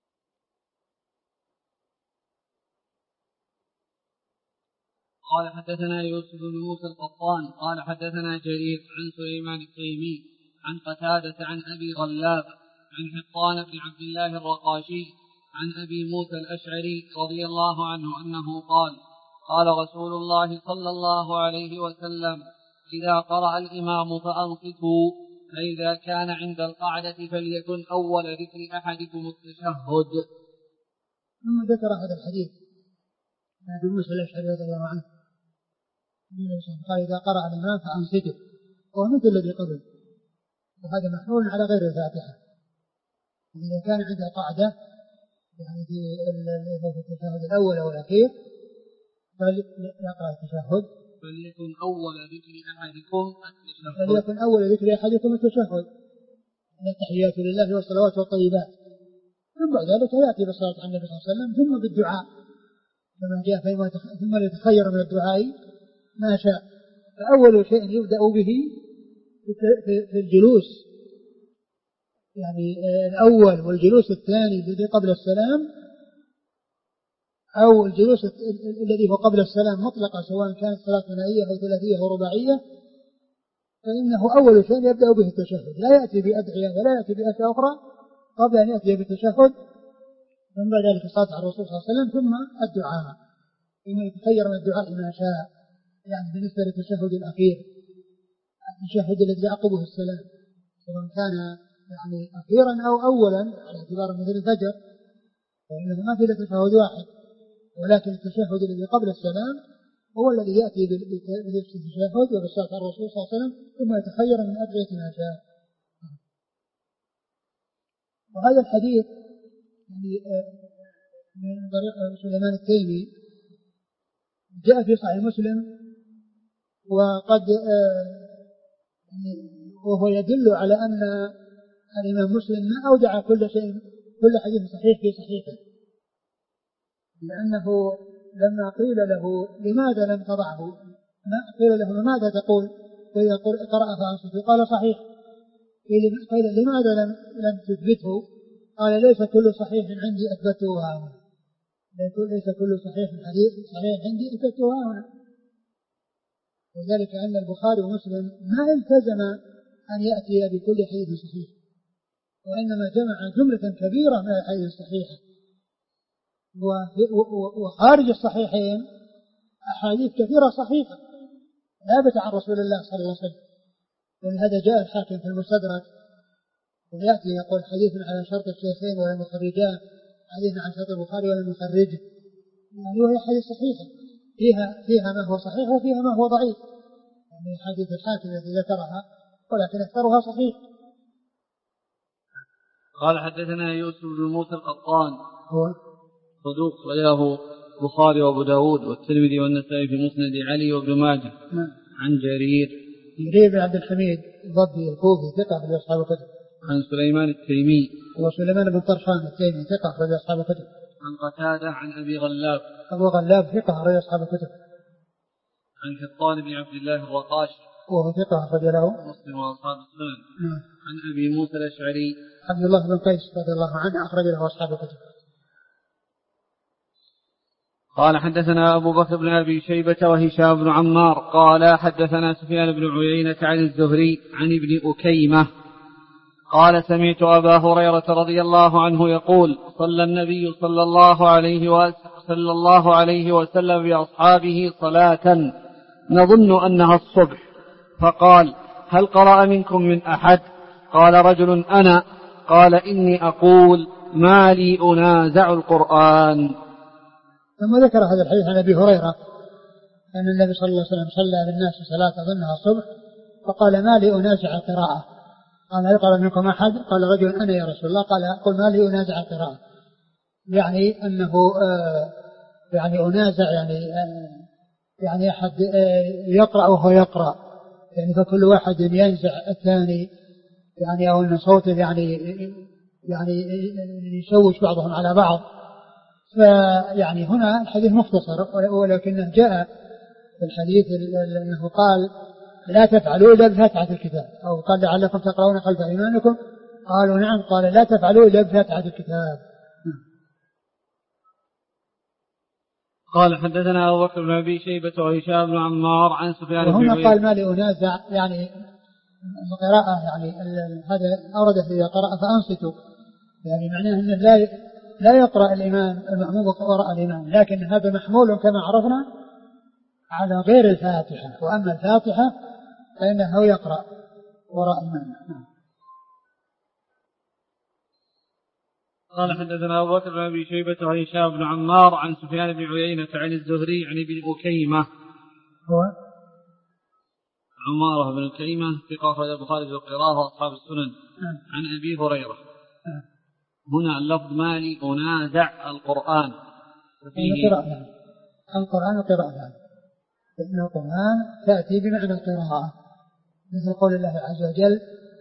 قال حدثنا يوسف بن موسى القطان قال حدثنا جرير عن سليمان التيمي عن قتادة عن أبي غلاب عن حطان بن عبد الله الرقاشي عن أبي موسى الأشعري رضي الله عنه أنه قال قال رسول الله صلى الله عليه وسلم إذا قرأ الإمام فأنصتوا، فإذا كان عند القعدة فليكن أول ذكر أحدكم التشهد. ثم ذكر هذا الحديث عن أبي موسى الأشعري رضي الله عنه قال إذا قرأ الإمام فأنصتوا، وهو مثل الذي قبل، وهذا محمول على غير الفاتحة. إذا كان عند القعدة يعني في التشهد الأول أو الأخير فليقرأ التشهد، فليكن أول ذكر أحدكم التشهد، فليكن أول ذكر أحدكم التشهد، التحيات لله والصلوات والطيبات. ثم بعد ذلك يأتي بالصلاة على النبي صلى الله عليه وسلم ثم بالدعاء كما جاء، ثم يتخير من الدعاء ما شاء. فأول شيء يبدأ به في الجلوس، يعني الأول والجلوس الثاني الذي قبل السلام، أو الجلوس الذي هو قبل السلام مطلقا سواء كانت صلاة ثنائية أو ثلاثية أو رباعية، فإنه أول شيء يبدأ به التشهد، لا يأتي بأدعية ولا يأتي بأشياء أخرى قبل أن يأتي بالتشهد، ثم بعد ذلك الصلاة على الرسول صلى الله عليه وسلم ثم الدعاء، ثم يتخير من الدعاء ما شاء. يعني بالنسبة للتشهد الأخير، التشهد الذي يعقبه السلام سواء كان يعني أخيرا أو أولا على اعتبار مثل الفجر، فإنه ما في تشهد واحد، ولكن التشهد الذي قبل السلام هو الذي يأتي بالتشهد وبالصلاة على الرسول صلى الله عليه وسلم ثم يتخير من أدعية ما شاء. وهذا الحديث يعني من طريق سليمان التيمي جاء في صحيح مسلم، وقد وهو يدل على أن الإمام مسلم ما أودع كل حديث صحيح في صحيحه، لأنه لما قيل له لماذا لم تضعه، قيل له لماذا تقول إذا قرأ فأنصتوا، قال صحيح. قيل لماذا لم تثبته، قال ليس كل صحيح عندي أثبته هنا، ليس كل صحيح عندي أثبته هنا. وذلك أن البخاري ومسلم ما التزم أن يأتي بكل حديث صحيح، وإنما جمع جملة كبيرة من الحديث الصحيحة، وخارج الصحيحين أحاديث كثيرة صحيحة ثابتة عن رسول الله صلى الله عليه وسلم. ولهذا جاء الحاكم في المستدرك ويأتي يقول حديث على شرط الشيخين ولم يخرجاه، حديث عن شرط البخاري ولم يخرجه، يعني وهي حديث صحيحة فيها ما هو صحيح وفيها ما هو ضعيف، يعني حديث الحاكم الذي ذكرها، ولكن أكثرها صحيح. قال حدثنا يوسف بن موسى القطان هو صدوق وله البخاري وابو داود والترمذي والنسائي في مسند علي وابن ماجه. عن جرير بن عبد الحميد الضبي الكوفي ثقة في أصحاب الكتب. عن سليمان التيمي وسليمان بن طرخان التيمي ثقة في أصحاب الكتب. عن قتادة عن أبي غلاب أبو غلاب ثقة في أصحاب الكتب. عن قطان بن عبد الله الرقاشي وهو ثقة أخرج له مسلم وأصحاب السنن. عن أبي موسى الأشعري عبد الله بن قيس رضي الله عنه أخرج له أصحاب الكتب. قال حدثنا أبو بكر بن أبي شيبة وهشام بن عمار قال حدثنا سفيان بن عيينة عن الزهري عن ابن أكيمة قال سمعت أبا هريرة رضي الله عنه يقول صلى النبي صلى الله عليه وسلم بأصحابه صلاة نظن أنها الصبح، فقال هل قرأ منكم من أحد؟ قال رجل أنا. قال إني أقول ما لي أنازع القرآن. ثم ذكر هذا الحديث عن أبي هريرة أن النبي صلى الله عليه وسلم صلى بالناس صلاة أظنها الصبح، فقال ما لي أنازع القراءة. قال هل قرأ منكم أحد؟ قال رجل أنا يا رسول الله. قال قل ما لي أنازع القراءة، يعني أنه يعني أنازع يعني أحد يقرأ وهو يقرأ، يعني فكل واحد ينزع الثاني، يعني أو أن صوته يعني يشوش بعضهم على بعض. فيعني هنا الحديث مختصر، ولكنه جاء في الحديث أنه قال لا تفعلوا إلا بفاتحة الكتاب، أو قال لعلكم تقرؤون خلف إمامكم، قالوا نعم، قال لا تفعلوا إلا بفاتحة الكتاب. قال حدثنا أبو بكر بن أبي شيبة وهشام بن عمار عن سفيان بن عيينة. وهنا قال ما لأنازع، يعني القراءة يعني هذا أورده إذا قرأ فأنصتوا، يعني معناه أنه لا يقرأ الإمام المأموم وراء الإمام، لكن هذا محمول كما عرفنا على غير الفاتحة. وأما الفاتحة فإنه يقرأ وراء المعنى. قال حدثنا أبو بكر بن أبي شيبة وهشام بن عمار عن سفيان بن عيينة عن الزهري عن ابن أكيمة هو عمارة بن أكيمة ثقة أخرج البخاري في القراءة وأصحاب السنن عن أبي هريرة. هنا اللفظ مالي أنازع القرآن فيه قراءة القرآن وقراءة، لأن القرآن تأتي بمعنى القراءة، مثل قول الله عز وجل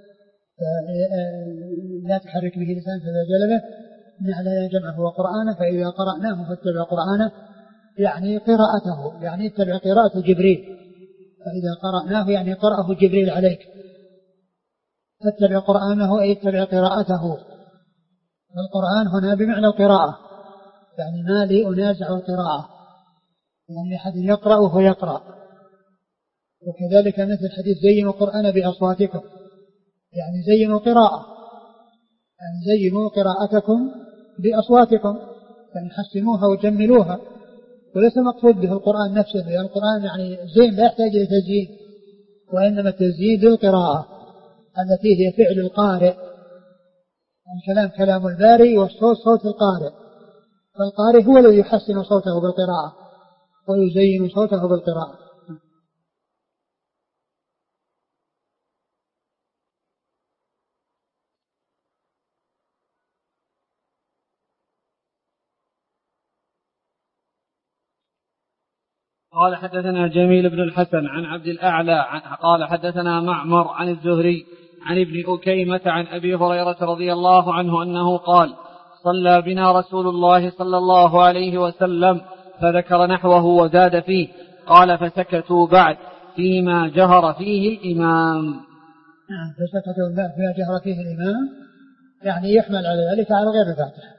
لا تحرك به لسانك فإذا به نعلى جمعه وقرآنه فإذا قرأناه فاتبع قرآنه، يعني قراءته، يعني اتبع قراءة جبريل، فإذا قرأناه يعني قرأه جبريل عليك، فاتبع قرآنه أي اتبع قراءته. القرآن هنا بمعنى القراءة، يعني ما لي أنازع القراءة، يعني أحد يقرأ وهو يقرأ. وكذلك مثل حديث زينوا القرآن بأصواتكم، يعني زينوا قراءة، يعني زينوا قراءتكم بأصواتكم، يعني حسنوها وجملوها، وليس مقصود به القرآن نفسه، لأن القرآن يعني زين لا يحتاج إلى تزيين، وإنما التزيين للقراءة التي هي فعل القارئ، الكلام كلام الباري والصوت صوت القارئ، فالقارئ هو الذي يحسن صوته بالقراءة ويزين صوته بالقراءة. قال حدثنا جميل بن الحسن عن عبد الأعلى قال حدثنا معمر عن الزهري عن ابن أكيمة عن أبي هريرة رضي الله عنه أنه قال صلى بنا رسول الله صلى الله عليه وسلم فذكر نحوه وزاد فيه، قال فسكتوا بعد فيما جهر فيه الإمام. فسكتوا بعد فيما جهر فيه الإمام، يعني يحمل على ذلك على غير الفاتحة.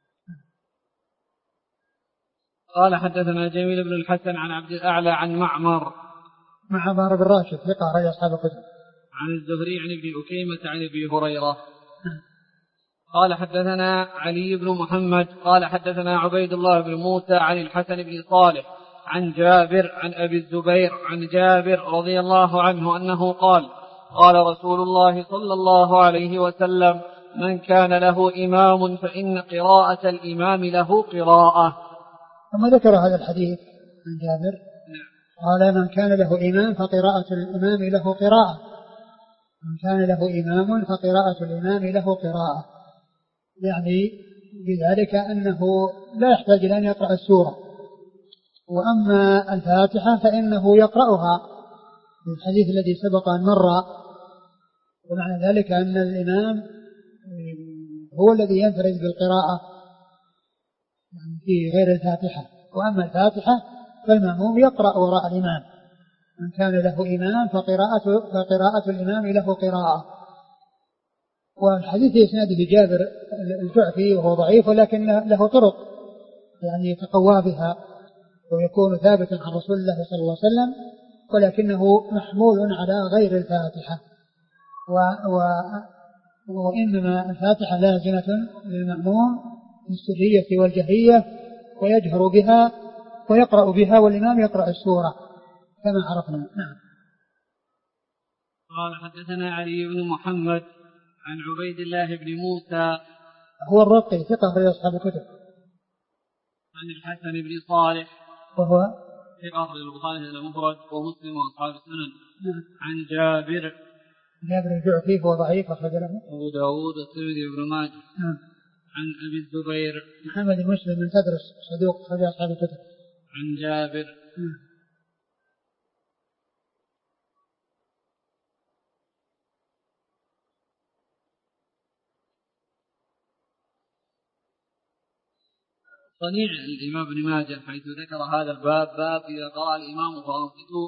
قال حدثنا جميل بن الحسن عن عبد الأعلى عن معمر بن راشد ثقة أخرج أصحاب الكتب عن الزهري عن ابن أكيمة عن أبي هريرة. قال حدثنا علي بن محمد قال حدثنا عبيد الله بن موسى عن الحسن بن صالح عن جابر عن أبي الزبير عن جابر رضي الله عنه أنه قال قال رسول الله صلى الله عليه وسلم من كان له إمام فإن قراءة الإمام له قراءة. ثم ذكر هذا الحديث عن جابر قال من كان له إمام فقراءة الإمام له قراءة، من كان له إمام فقراءة الإمام له قراءة، يعني بذلك أنه لا يحتاج إلى أن يقرأ السورة، وأما الفاتحة فإنه يقرأها في الحديث الذي سبق أن مر، ومعنى ذلك أن الإمام هو الذي ينفرد بالقراءة يعني في غير الفاتحة، وأما الفاتحة فالمأموم يقرأ وراء الإمام. من كان له إمام فقراءة الإمام له قراءة. والحديث يسنده جابر الجعفي وهو ضعيف، ولكن له طرق يعني يتقوى بها ويكون ثابتا عن رسول الله صلى الله عليه وسلم، ولكنه محمول على غير الفاتحة، وإنما الفاتحة لازمة للمأموم في السرية والجهرية، ويجهر بها ويقرأ بها، والإمام يقرأ السورة كما عرفنا. نعم. قال حدثنا علي بن محمد عن عبيد الله بن موسى هو الرقي ثقة في أصحاب الكتب عن الحسن بن صالح وهو ثقة في البخاري المفرد ومسلم وأصحاب السنن عن جابر الجعفي هو ضعيف أخرج له أبو داود والترمذي وابن ماجه عن أبي الزبير محمد بن مسلم بن تدرس صدوق أخرج أصحاب الكتب عن جابر صنيع الإمام ابن ماجه حيث ذكر هذا الباب باب إذا قرأ الإمام فأنصتوا،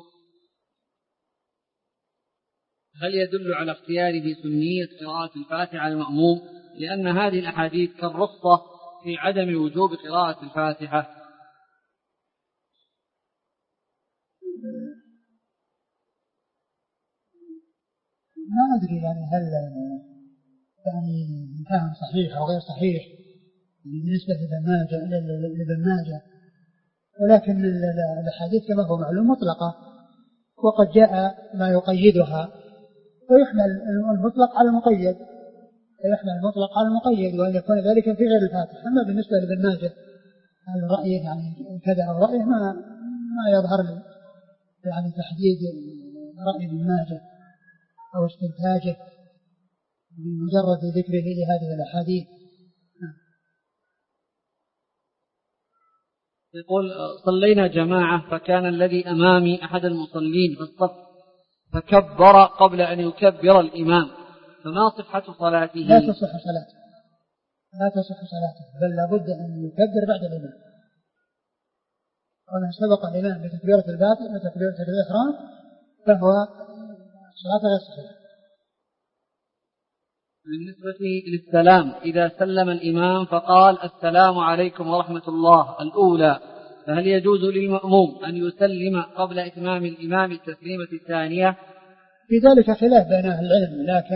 هل يدل على اختياره سنية قراءة الفاتحة على المأموم؟ لأن هذه الأحاديث كالرخصة في عدم وجوب قراءة الفاتحة. ما أدري يعني هل يعني فهم صحيح أو غير صحيح بالنسبة لابن ماجه، ولكن الحديث كما هو معلوم مطلقة، وقد جاء ما يقيدها، فيحمل المطلق على المقيد، وأن يكون ذلك في غير الفاتحة. أما بالنسبة لابن ماجه الرأي يعني كذا أو رأيه ما يظهر لي يعني تحديد رأي ابن ماجه أو استنتاجه بمجرد ذكره لهذه الأحاديث. يقول صلينا جماعة فكان الذي أمامي أحد المصلين في الصف فكبر قبل أن يكبر الإمام، فما صحة صلاته؟ لا تصح صلاته، بل لابد أن يكبر بعد الإمام. ومن سبق الإمام بتكبيرة الإحرام فهو صلاة غير صحيحة. بالنسبة للسلام، إذا سلم الإمام فقال السلام عليكم ورحمة الله الأولى، فهل يجوز للمأموم أن يسلم قبل إتمام الإمام التسليمة الثانية؟ في ذلك خلاف بين أهل العلم، لكن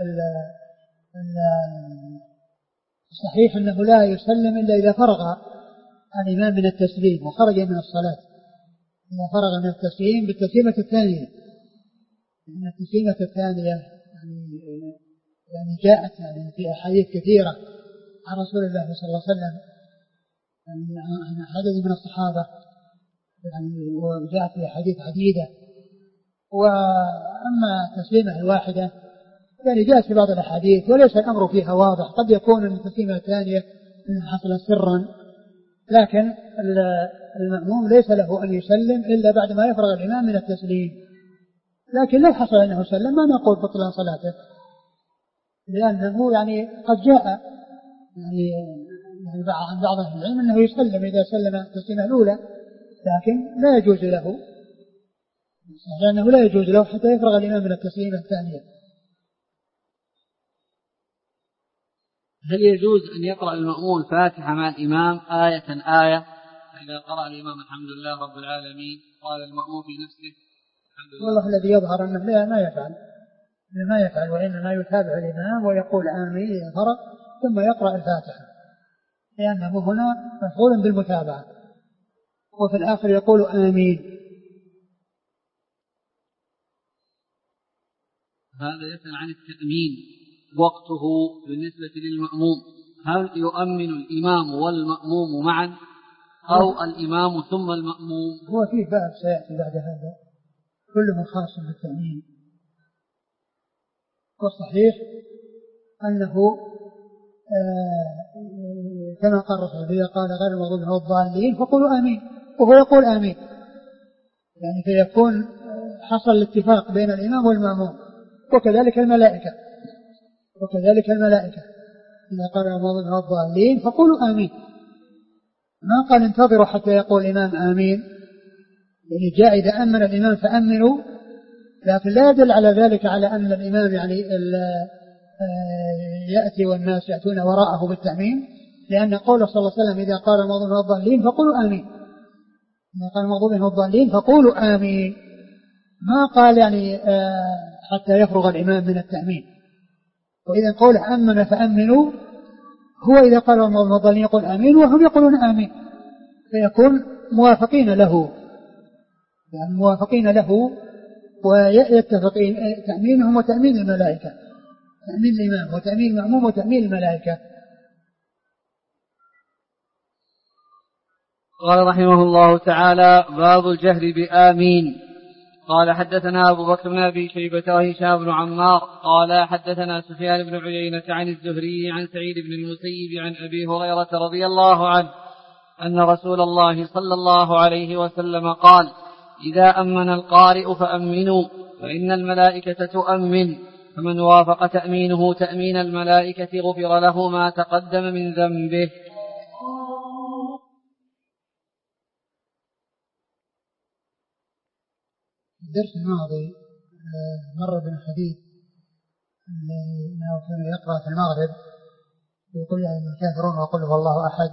الصحيح أنه لا يسلم إلا إذا فرغ الإمام من التسليم وخرج من الصلاة. إذا فرغ من التسليم بالتسليمة الثانية، لأن التسليمة الثانية يعني جاءت يعني في أحاديث كثيرة عن رسول الله صلى الله عليه وسلم يعني عن عدد من الصحابة يعني، وجاءت في أحاديث عديدة. وأما التسليمة الواحدة يعني جاءت في بعض الأحاديث وليس الأمر فيها واضح، قد يكون التسليمة الثانية حصل سرا، لكن المأموم ليس له أن يسلم إلا بعد ما يفرغ الإمام من التسليم. لكن لو حصل أنه سلم ما نقول بطلان صلاته، لأنه يعني قد جاء يعني عن بعض أهل العلم أنه يسلم إذا سلم التسليمة الأولى، لكن لا يجوز له، لأنه لا يجوز له حتى يفرغ الإمام من التسليمة الثانية. هل يجوز أن يقرأ المأمون الفاتحة مع الإمام آية إذا قرأ الإمام الحمد لله رب العالمين قال المأمون في نفسه الحمد لله؟ والله الذي يظهر أنه ما يفعل وإنما يتابع الإمام ويقول آمين إذا فرغ ثم يقرأ الفاتحة، لأنه هنا مفعول بالمتابعة، وفي الآخر يقول آمين. هذا يسأل عن التأمين وقته بالنسبة للمأموم، هل يؤمن الإمام والمأموم معا أو الإمام ثم المأموم؟ هو فيه باب سيأتي بعد هذا كله خاص بالتأمين، والصحيح أنه كما قال الرسول إذا قال غير المغضوب عليهم الضالين فقولوا آمين، وهو يقول آمين، يعني فيكون حصل الاتفاق بين الإمام والمأموم. وكذلك الملائكة إذا قال المغضوب عليهم الضالين فقولوا آمين، ما قال انتظروا حتى يقول الإمام آمين. يعني جاء إذا أمن الإمام فأمنوا، لكن لا يدل على ذلك على أن الإمام يعني يأتي والناس يأتون وراءه بالتأمين، لأن قوله صلى الله عليه وسلم إذا قال المغضوب عليهم الضالين فقولوا آمين، إذا قال المغضوب عليهم الضالين فقولوا آمين، ما قال يعني حتى يفرغ الإمام من التأمين. وإذا قوله أمن فأمنوا هو إذا قال المغضوب عليهم الضالين يقول آمين وهم يقولون آمين، فيكون موافقين له ويتفقين تأمينهم وتأمين الملائكة، تأمين الإمام وتأمين المأموم وتأمين الملائكة. قال رحمه الله تعالى باب الجهر بآمين. قال حدثنا أبو بكر بن أبي شيبة وهشام بن عمار قال حدثنا سفيان بن عيينة عن الزهري عن سعيد بن المسيب عن أبي هريرة رضي الله عنه أن رسول الله صلى الله عليه وسلم قال إذا أمن القارئ فأمنوا فإن الملائكة تؤمن، فمن وافق تأمينه تأمين الملائكة غفر له ما تقدم من ذنبه. الدرس الماضي مر بن حديث أنه كان يقرأ في المغرب يقول يعني الكافرون وقل هو الله أحد،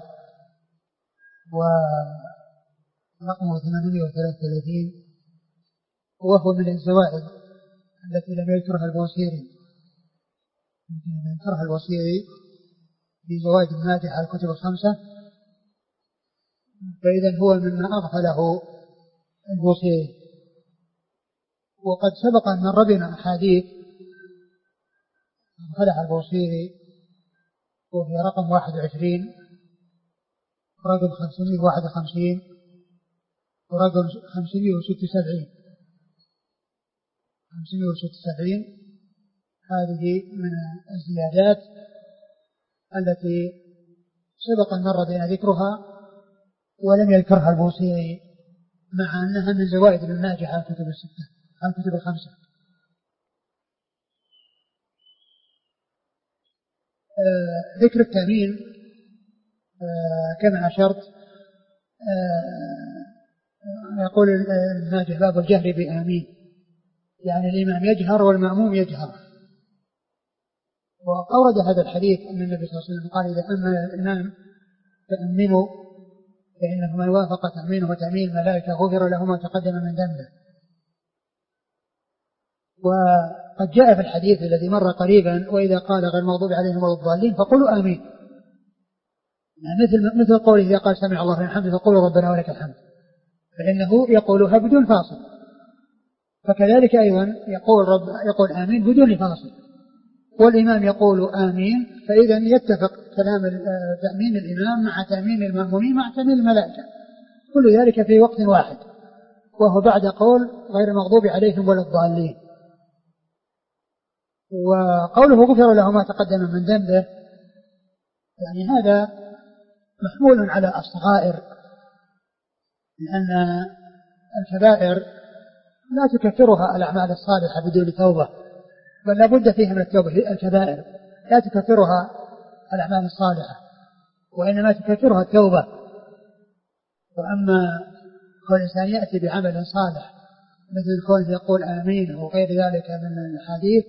ورقمه 833، وهو من الزوائد التي لم يذكرها البوصيري في زوائد المادح على الكتب الخمسة، فإذا هو مما أغفله البوصيري. وقد سبق أن مر بنا أحاديث خلع البوصيري وهي رقم 21 ورقم 551 ورقم 576 هذه من الزيادات التي سبق أن مر بنا ذكرها ولم يذكرها البوصيري مع أنها من زوائد ابن ماجه على الكتب الستة على الكتب الخمسة. ذكر التأمين كما أشرت يقول ابن ماجه باب الجهر بآمين، يعني الإمام يجهر والمأموم يجهر. وأورد هذا الحديث أن النبي صلى الله عليه وسلم قال إذا أمن الإمام فأمنوا فإنه من وافق تأمينه وتأمين الملائكة غفر له ما تقدم من ذنبه. وقد جاء في الحديث الذي مر قريبا وإذا قال غير المغضوب عليهم ولا الضالين فقولوا آمين، يعني مثل قوله إذا قال سمع الله لمن حمده فقولوا ربنا ولك الحمد، فإنه يقولها بدون فاصل. فكذلك أيضا يقول آمين بدون فاصل، والإمام يقول آمين، فإذا يتفق كلام تأمين الإمام مع تأمين المأمومين مع تأمين الملائكة، كل ذلك في وقت واحد، وهو بعد قول غير المغضوب عليهم ولا الضالين. وقوله غفر له ما تقدم من ذنبه يعني هذا محمول على الصغائر، لأن الكبائر لا تكفرها الأعمال الصالحة بدون توبة، بل لا بد فيها من التوبة. الكبائر لا تكفرها الأعمال الصالحة وإنما تكفرها التوبة. وأما كل إنسان يأتي بعمل صالح مثل كونه يقول آمين وغير ذلك من الحديث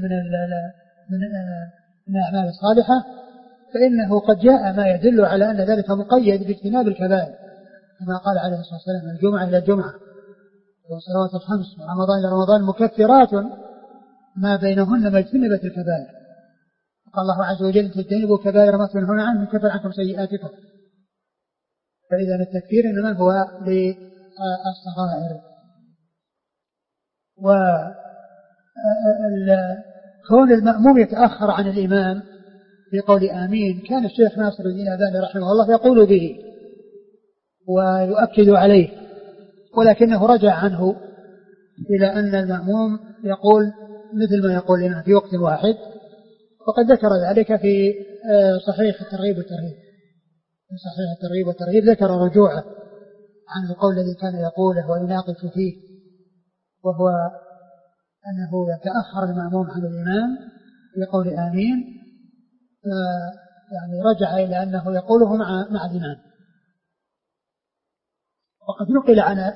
من الأعمال الصالحة، فإنه قد جاء ما يدل على أن ذلك مقيد باجتناب الكبائر، كما قال عليه الصلاة والسلام الجمعة إلى الجمعة والصلوات الخمس ورمضان إلى رمضان مكفرات ما بينهن ما اجتنبت الكبائر. قال الله عز وجل تجتنبوا كبائر ما تنهون عنه يكفر عنكم سيئاتكم. فإذا التكفير إنما هو للصغائر. وكون المأموم يتأخر عن الإمام في قول آمين كان الشيخ ناصر الدين الألباني رحمه الله يقول به ويؤكد عليه، ولكنه رجع عنه إلى أن المأموم يقول مثل ما يقول الإمام في وقت واحد، وقد ذكر ذلك في صحيح الترغيب والترهيب. في صحيح الترغيب والترهيب ذكر رجوعه عن القول الذي كان يقوله ويناقش فيه، وهو أنه يتأخر المأموم عن الإمام في قول آمين، يعني رجع إلى أنه يقوله مع الإمام. وقد نقل عن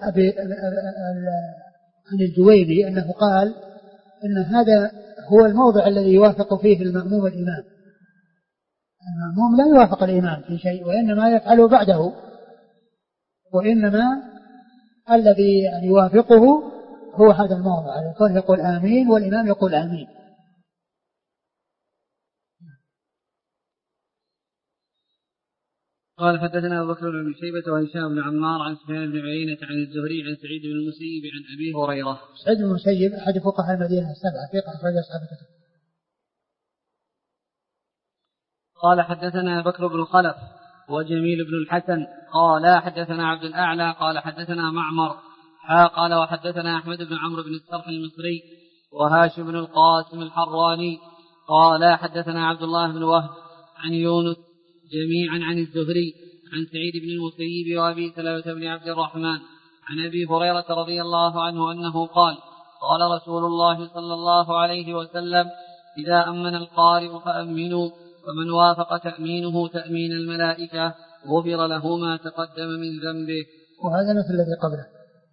الجويني أنه قال إن هذا هو الموضع الذي يوافق فيه المأموم الإمام. المأموم لا يوافق الإمام في شيء وإنما يفعله بعده، وإنما الذي يعني يوافقه هو هذا الموضع، يكون يقول آمين والإمام يقول آمين. قال حدثنا أبو بكر بن شيبة وهشام بن عمار عن سفيان بن عيينة عن الزهري عن سعيد بن المسيب عن أبي هريرة. سعيد بن المسيب أحد فقهاء المدينة السبعة ثقة أخرج أصحاب الكتب. قال حدثنا بكر بن خلف وجميل بن الحسن قال حدثنا عبد الأعلى قال حدثنا معمر قال وحدثنا أحمد بن عمرو بن السرح المصري وهاشم بن القاسم الحراني قال حدثنا عبد الله بن وهب عن يونس جميعا عن الزهري عن سعيد بن المسيب وأبي سلمة بن عبد الرحمن عن أبي هريرة رضي الله عنه أنه قال قال رسول الله صلى الله عليه وسلم إذا أمن القارئ فأمنوا، ومن وافق تأمينه تأمين الملائكة غفر له ما تقدم من ذنبه. وهذا مثل الذي قبله.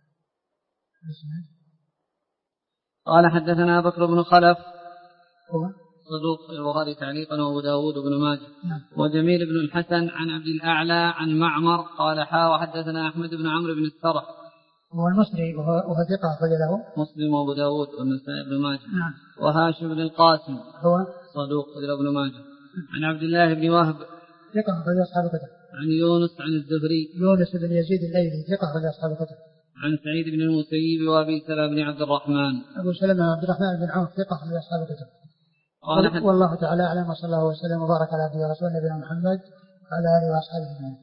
قال حدثنا بكر بن خلف صدوق البخاري تعليقا وأبو داود بن ماجه وجميل بن الحسن عن عبد الأعلى عن معمر قال وحدثنا أحمد بن عمرو بن السرح هو المصري وهو ثقة أخرج له مسلم وأبو داود والنسائي بن ماجه وهاشم بن القاسم هو صدوق ابن ماجه عن عبد الله بن وهب ثقة أخرج أصحاب الكتب عن يونس عن الزهري يونس بن يزيد الليثي ثقة أخرج أصحاب الكتب عن سعيد بن المسيب وأبي سلمة بن عبد الرحمن. أبو سلمة عبد الرحمن بن عوف ثقة من أصحاب الكتب. والله تعالى أعلم، وصلى الله وسلم وبارك على عبده ورسوله نبينا محمد وعلى آله وأصحابه أجمعين.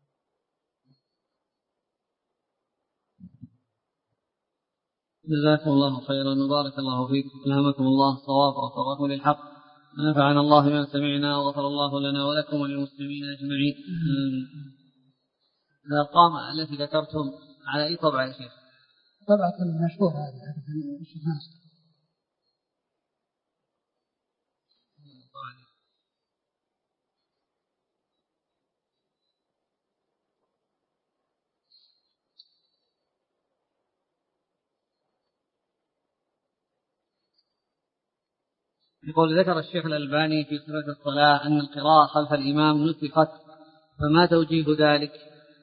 جزاكم الله خيرا وبارك الله فيكم، ألهمكم الله الصواب ووفقكم للحق، ونفعنا الله بما سمعنا، وغفر الله لنا ولكم وللمسلمين أجمعين. الأرقام التي ذكرتم على أي طبعة يا شيخ؟ طبعة المشهور هذه الشيخ ناصر. يقول ذكر الشيخ الألباني في صفة الصلاة أن القراءة خلف الإمام نسخت، فما توجيه ذلك؟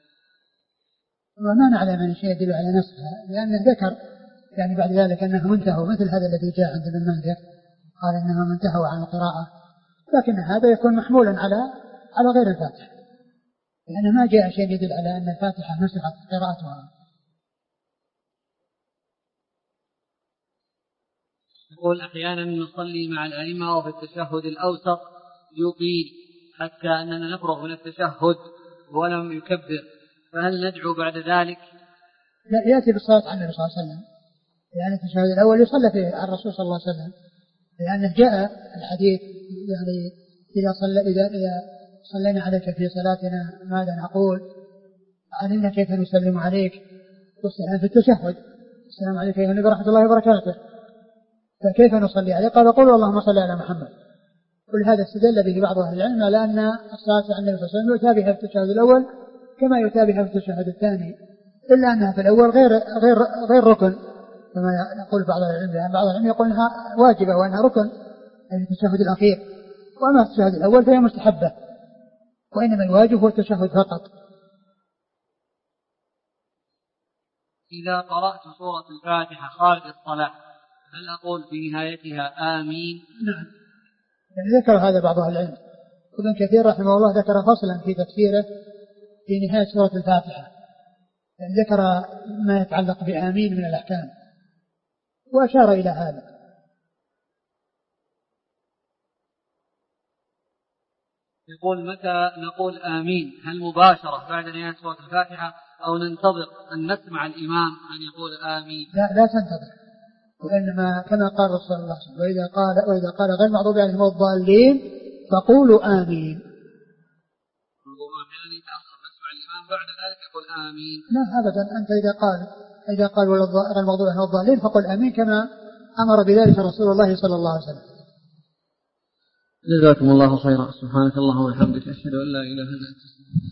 وما نعلم من شيء يدل على نسخها، لأنه ذكر يعني بعد ذلك أنه منتهوا، مثل هذا الذي جاء عند ابن منذر قال أنهم منتهوا عن القراءة، لكن هذا يكون محمولا على غير الفاتحة، لأنه ما جاء شيء يدل على أن الفاتحة نسخت قراءتها. يقول أحيانا نصلي مع الأئمة وفي التشهد الأوسط يطيل حتى أننا نفرغ من التشهد ولم يكبر، فهل ندعو بعد ذلك؟ لا، يأتي بالصلاة على النبي صلى الله عليه وسلم، يعني التشهد الأول يصلى فيه على الرسول صلى الله عليه وسلم، لأنه جاء الحديث يعني إذا صلينا عليك في صلاتنا ماذا نقول؟ علمنا كيف نسلم عليك، والسلام في التشهد، السلام عليك أيها النبي ورحمة الله وبركاته، فكيف نصلي عليه؟ قال قولوا اللهم صل على محمد. كل هذا استدل به بعض أهل العلم على أن الصلاة على النبي صلى الله عليه وسلم يؤتى بها في التشهد الأول كما يؤتى بها في التشهد الثاني، إلا أنها في الأول غير ركن كما يقول بعض العلم، يعني بعض العلم يقول أنها واجبة وأنها ركن يعني في التشهد الأخير، وأما في التشهد الأول فهي مستحبة، وإنما الواجب هو التشهد فقط. إذا قرأت سورة الفاتحة خارج الصلاة هل أقول في نهايتها آمين؟ نعم، يعني ذكر هذا بعض أهل العلم، ابن كثير رحمه الله ذكر فصلا في تفسيره في نهاية سورة الفاتحة، يعني ذكر ما يتعلق بآمين من الأحكام وأشار إلى هذا. يقول متى نقول آمين؟ هل مباشرة بعد نهاية سورة الفاتحة أو ننتظر أن نسمع الإمام أن يقول آمين؟ لا تنتظر، وإنما كما قال رسول الله صلى الله عليه وسلم وإذا قال غير المغضوب عليهم ولا الضالين فقولوا آمين. أحيانا يتأخر نسمع الإمام بعد ذلك يقول آمين. لا أبدا، أنت إذا قال غير المغضوب عليهم ولا الضالين فقل آمين كما أمر بذلك رسول الله صلى الله عليه وسلم. جزاكم الله خيرا، سبحانك اللهم وبحمدك، أشهد أن لا إله إلا أنت.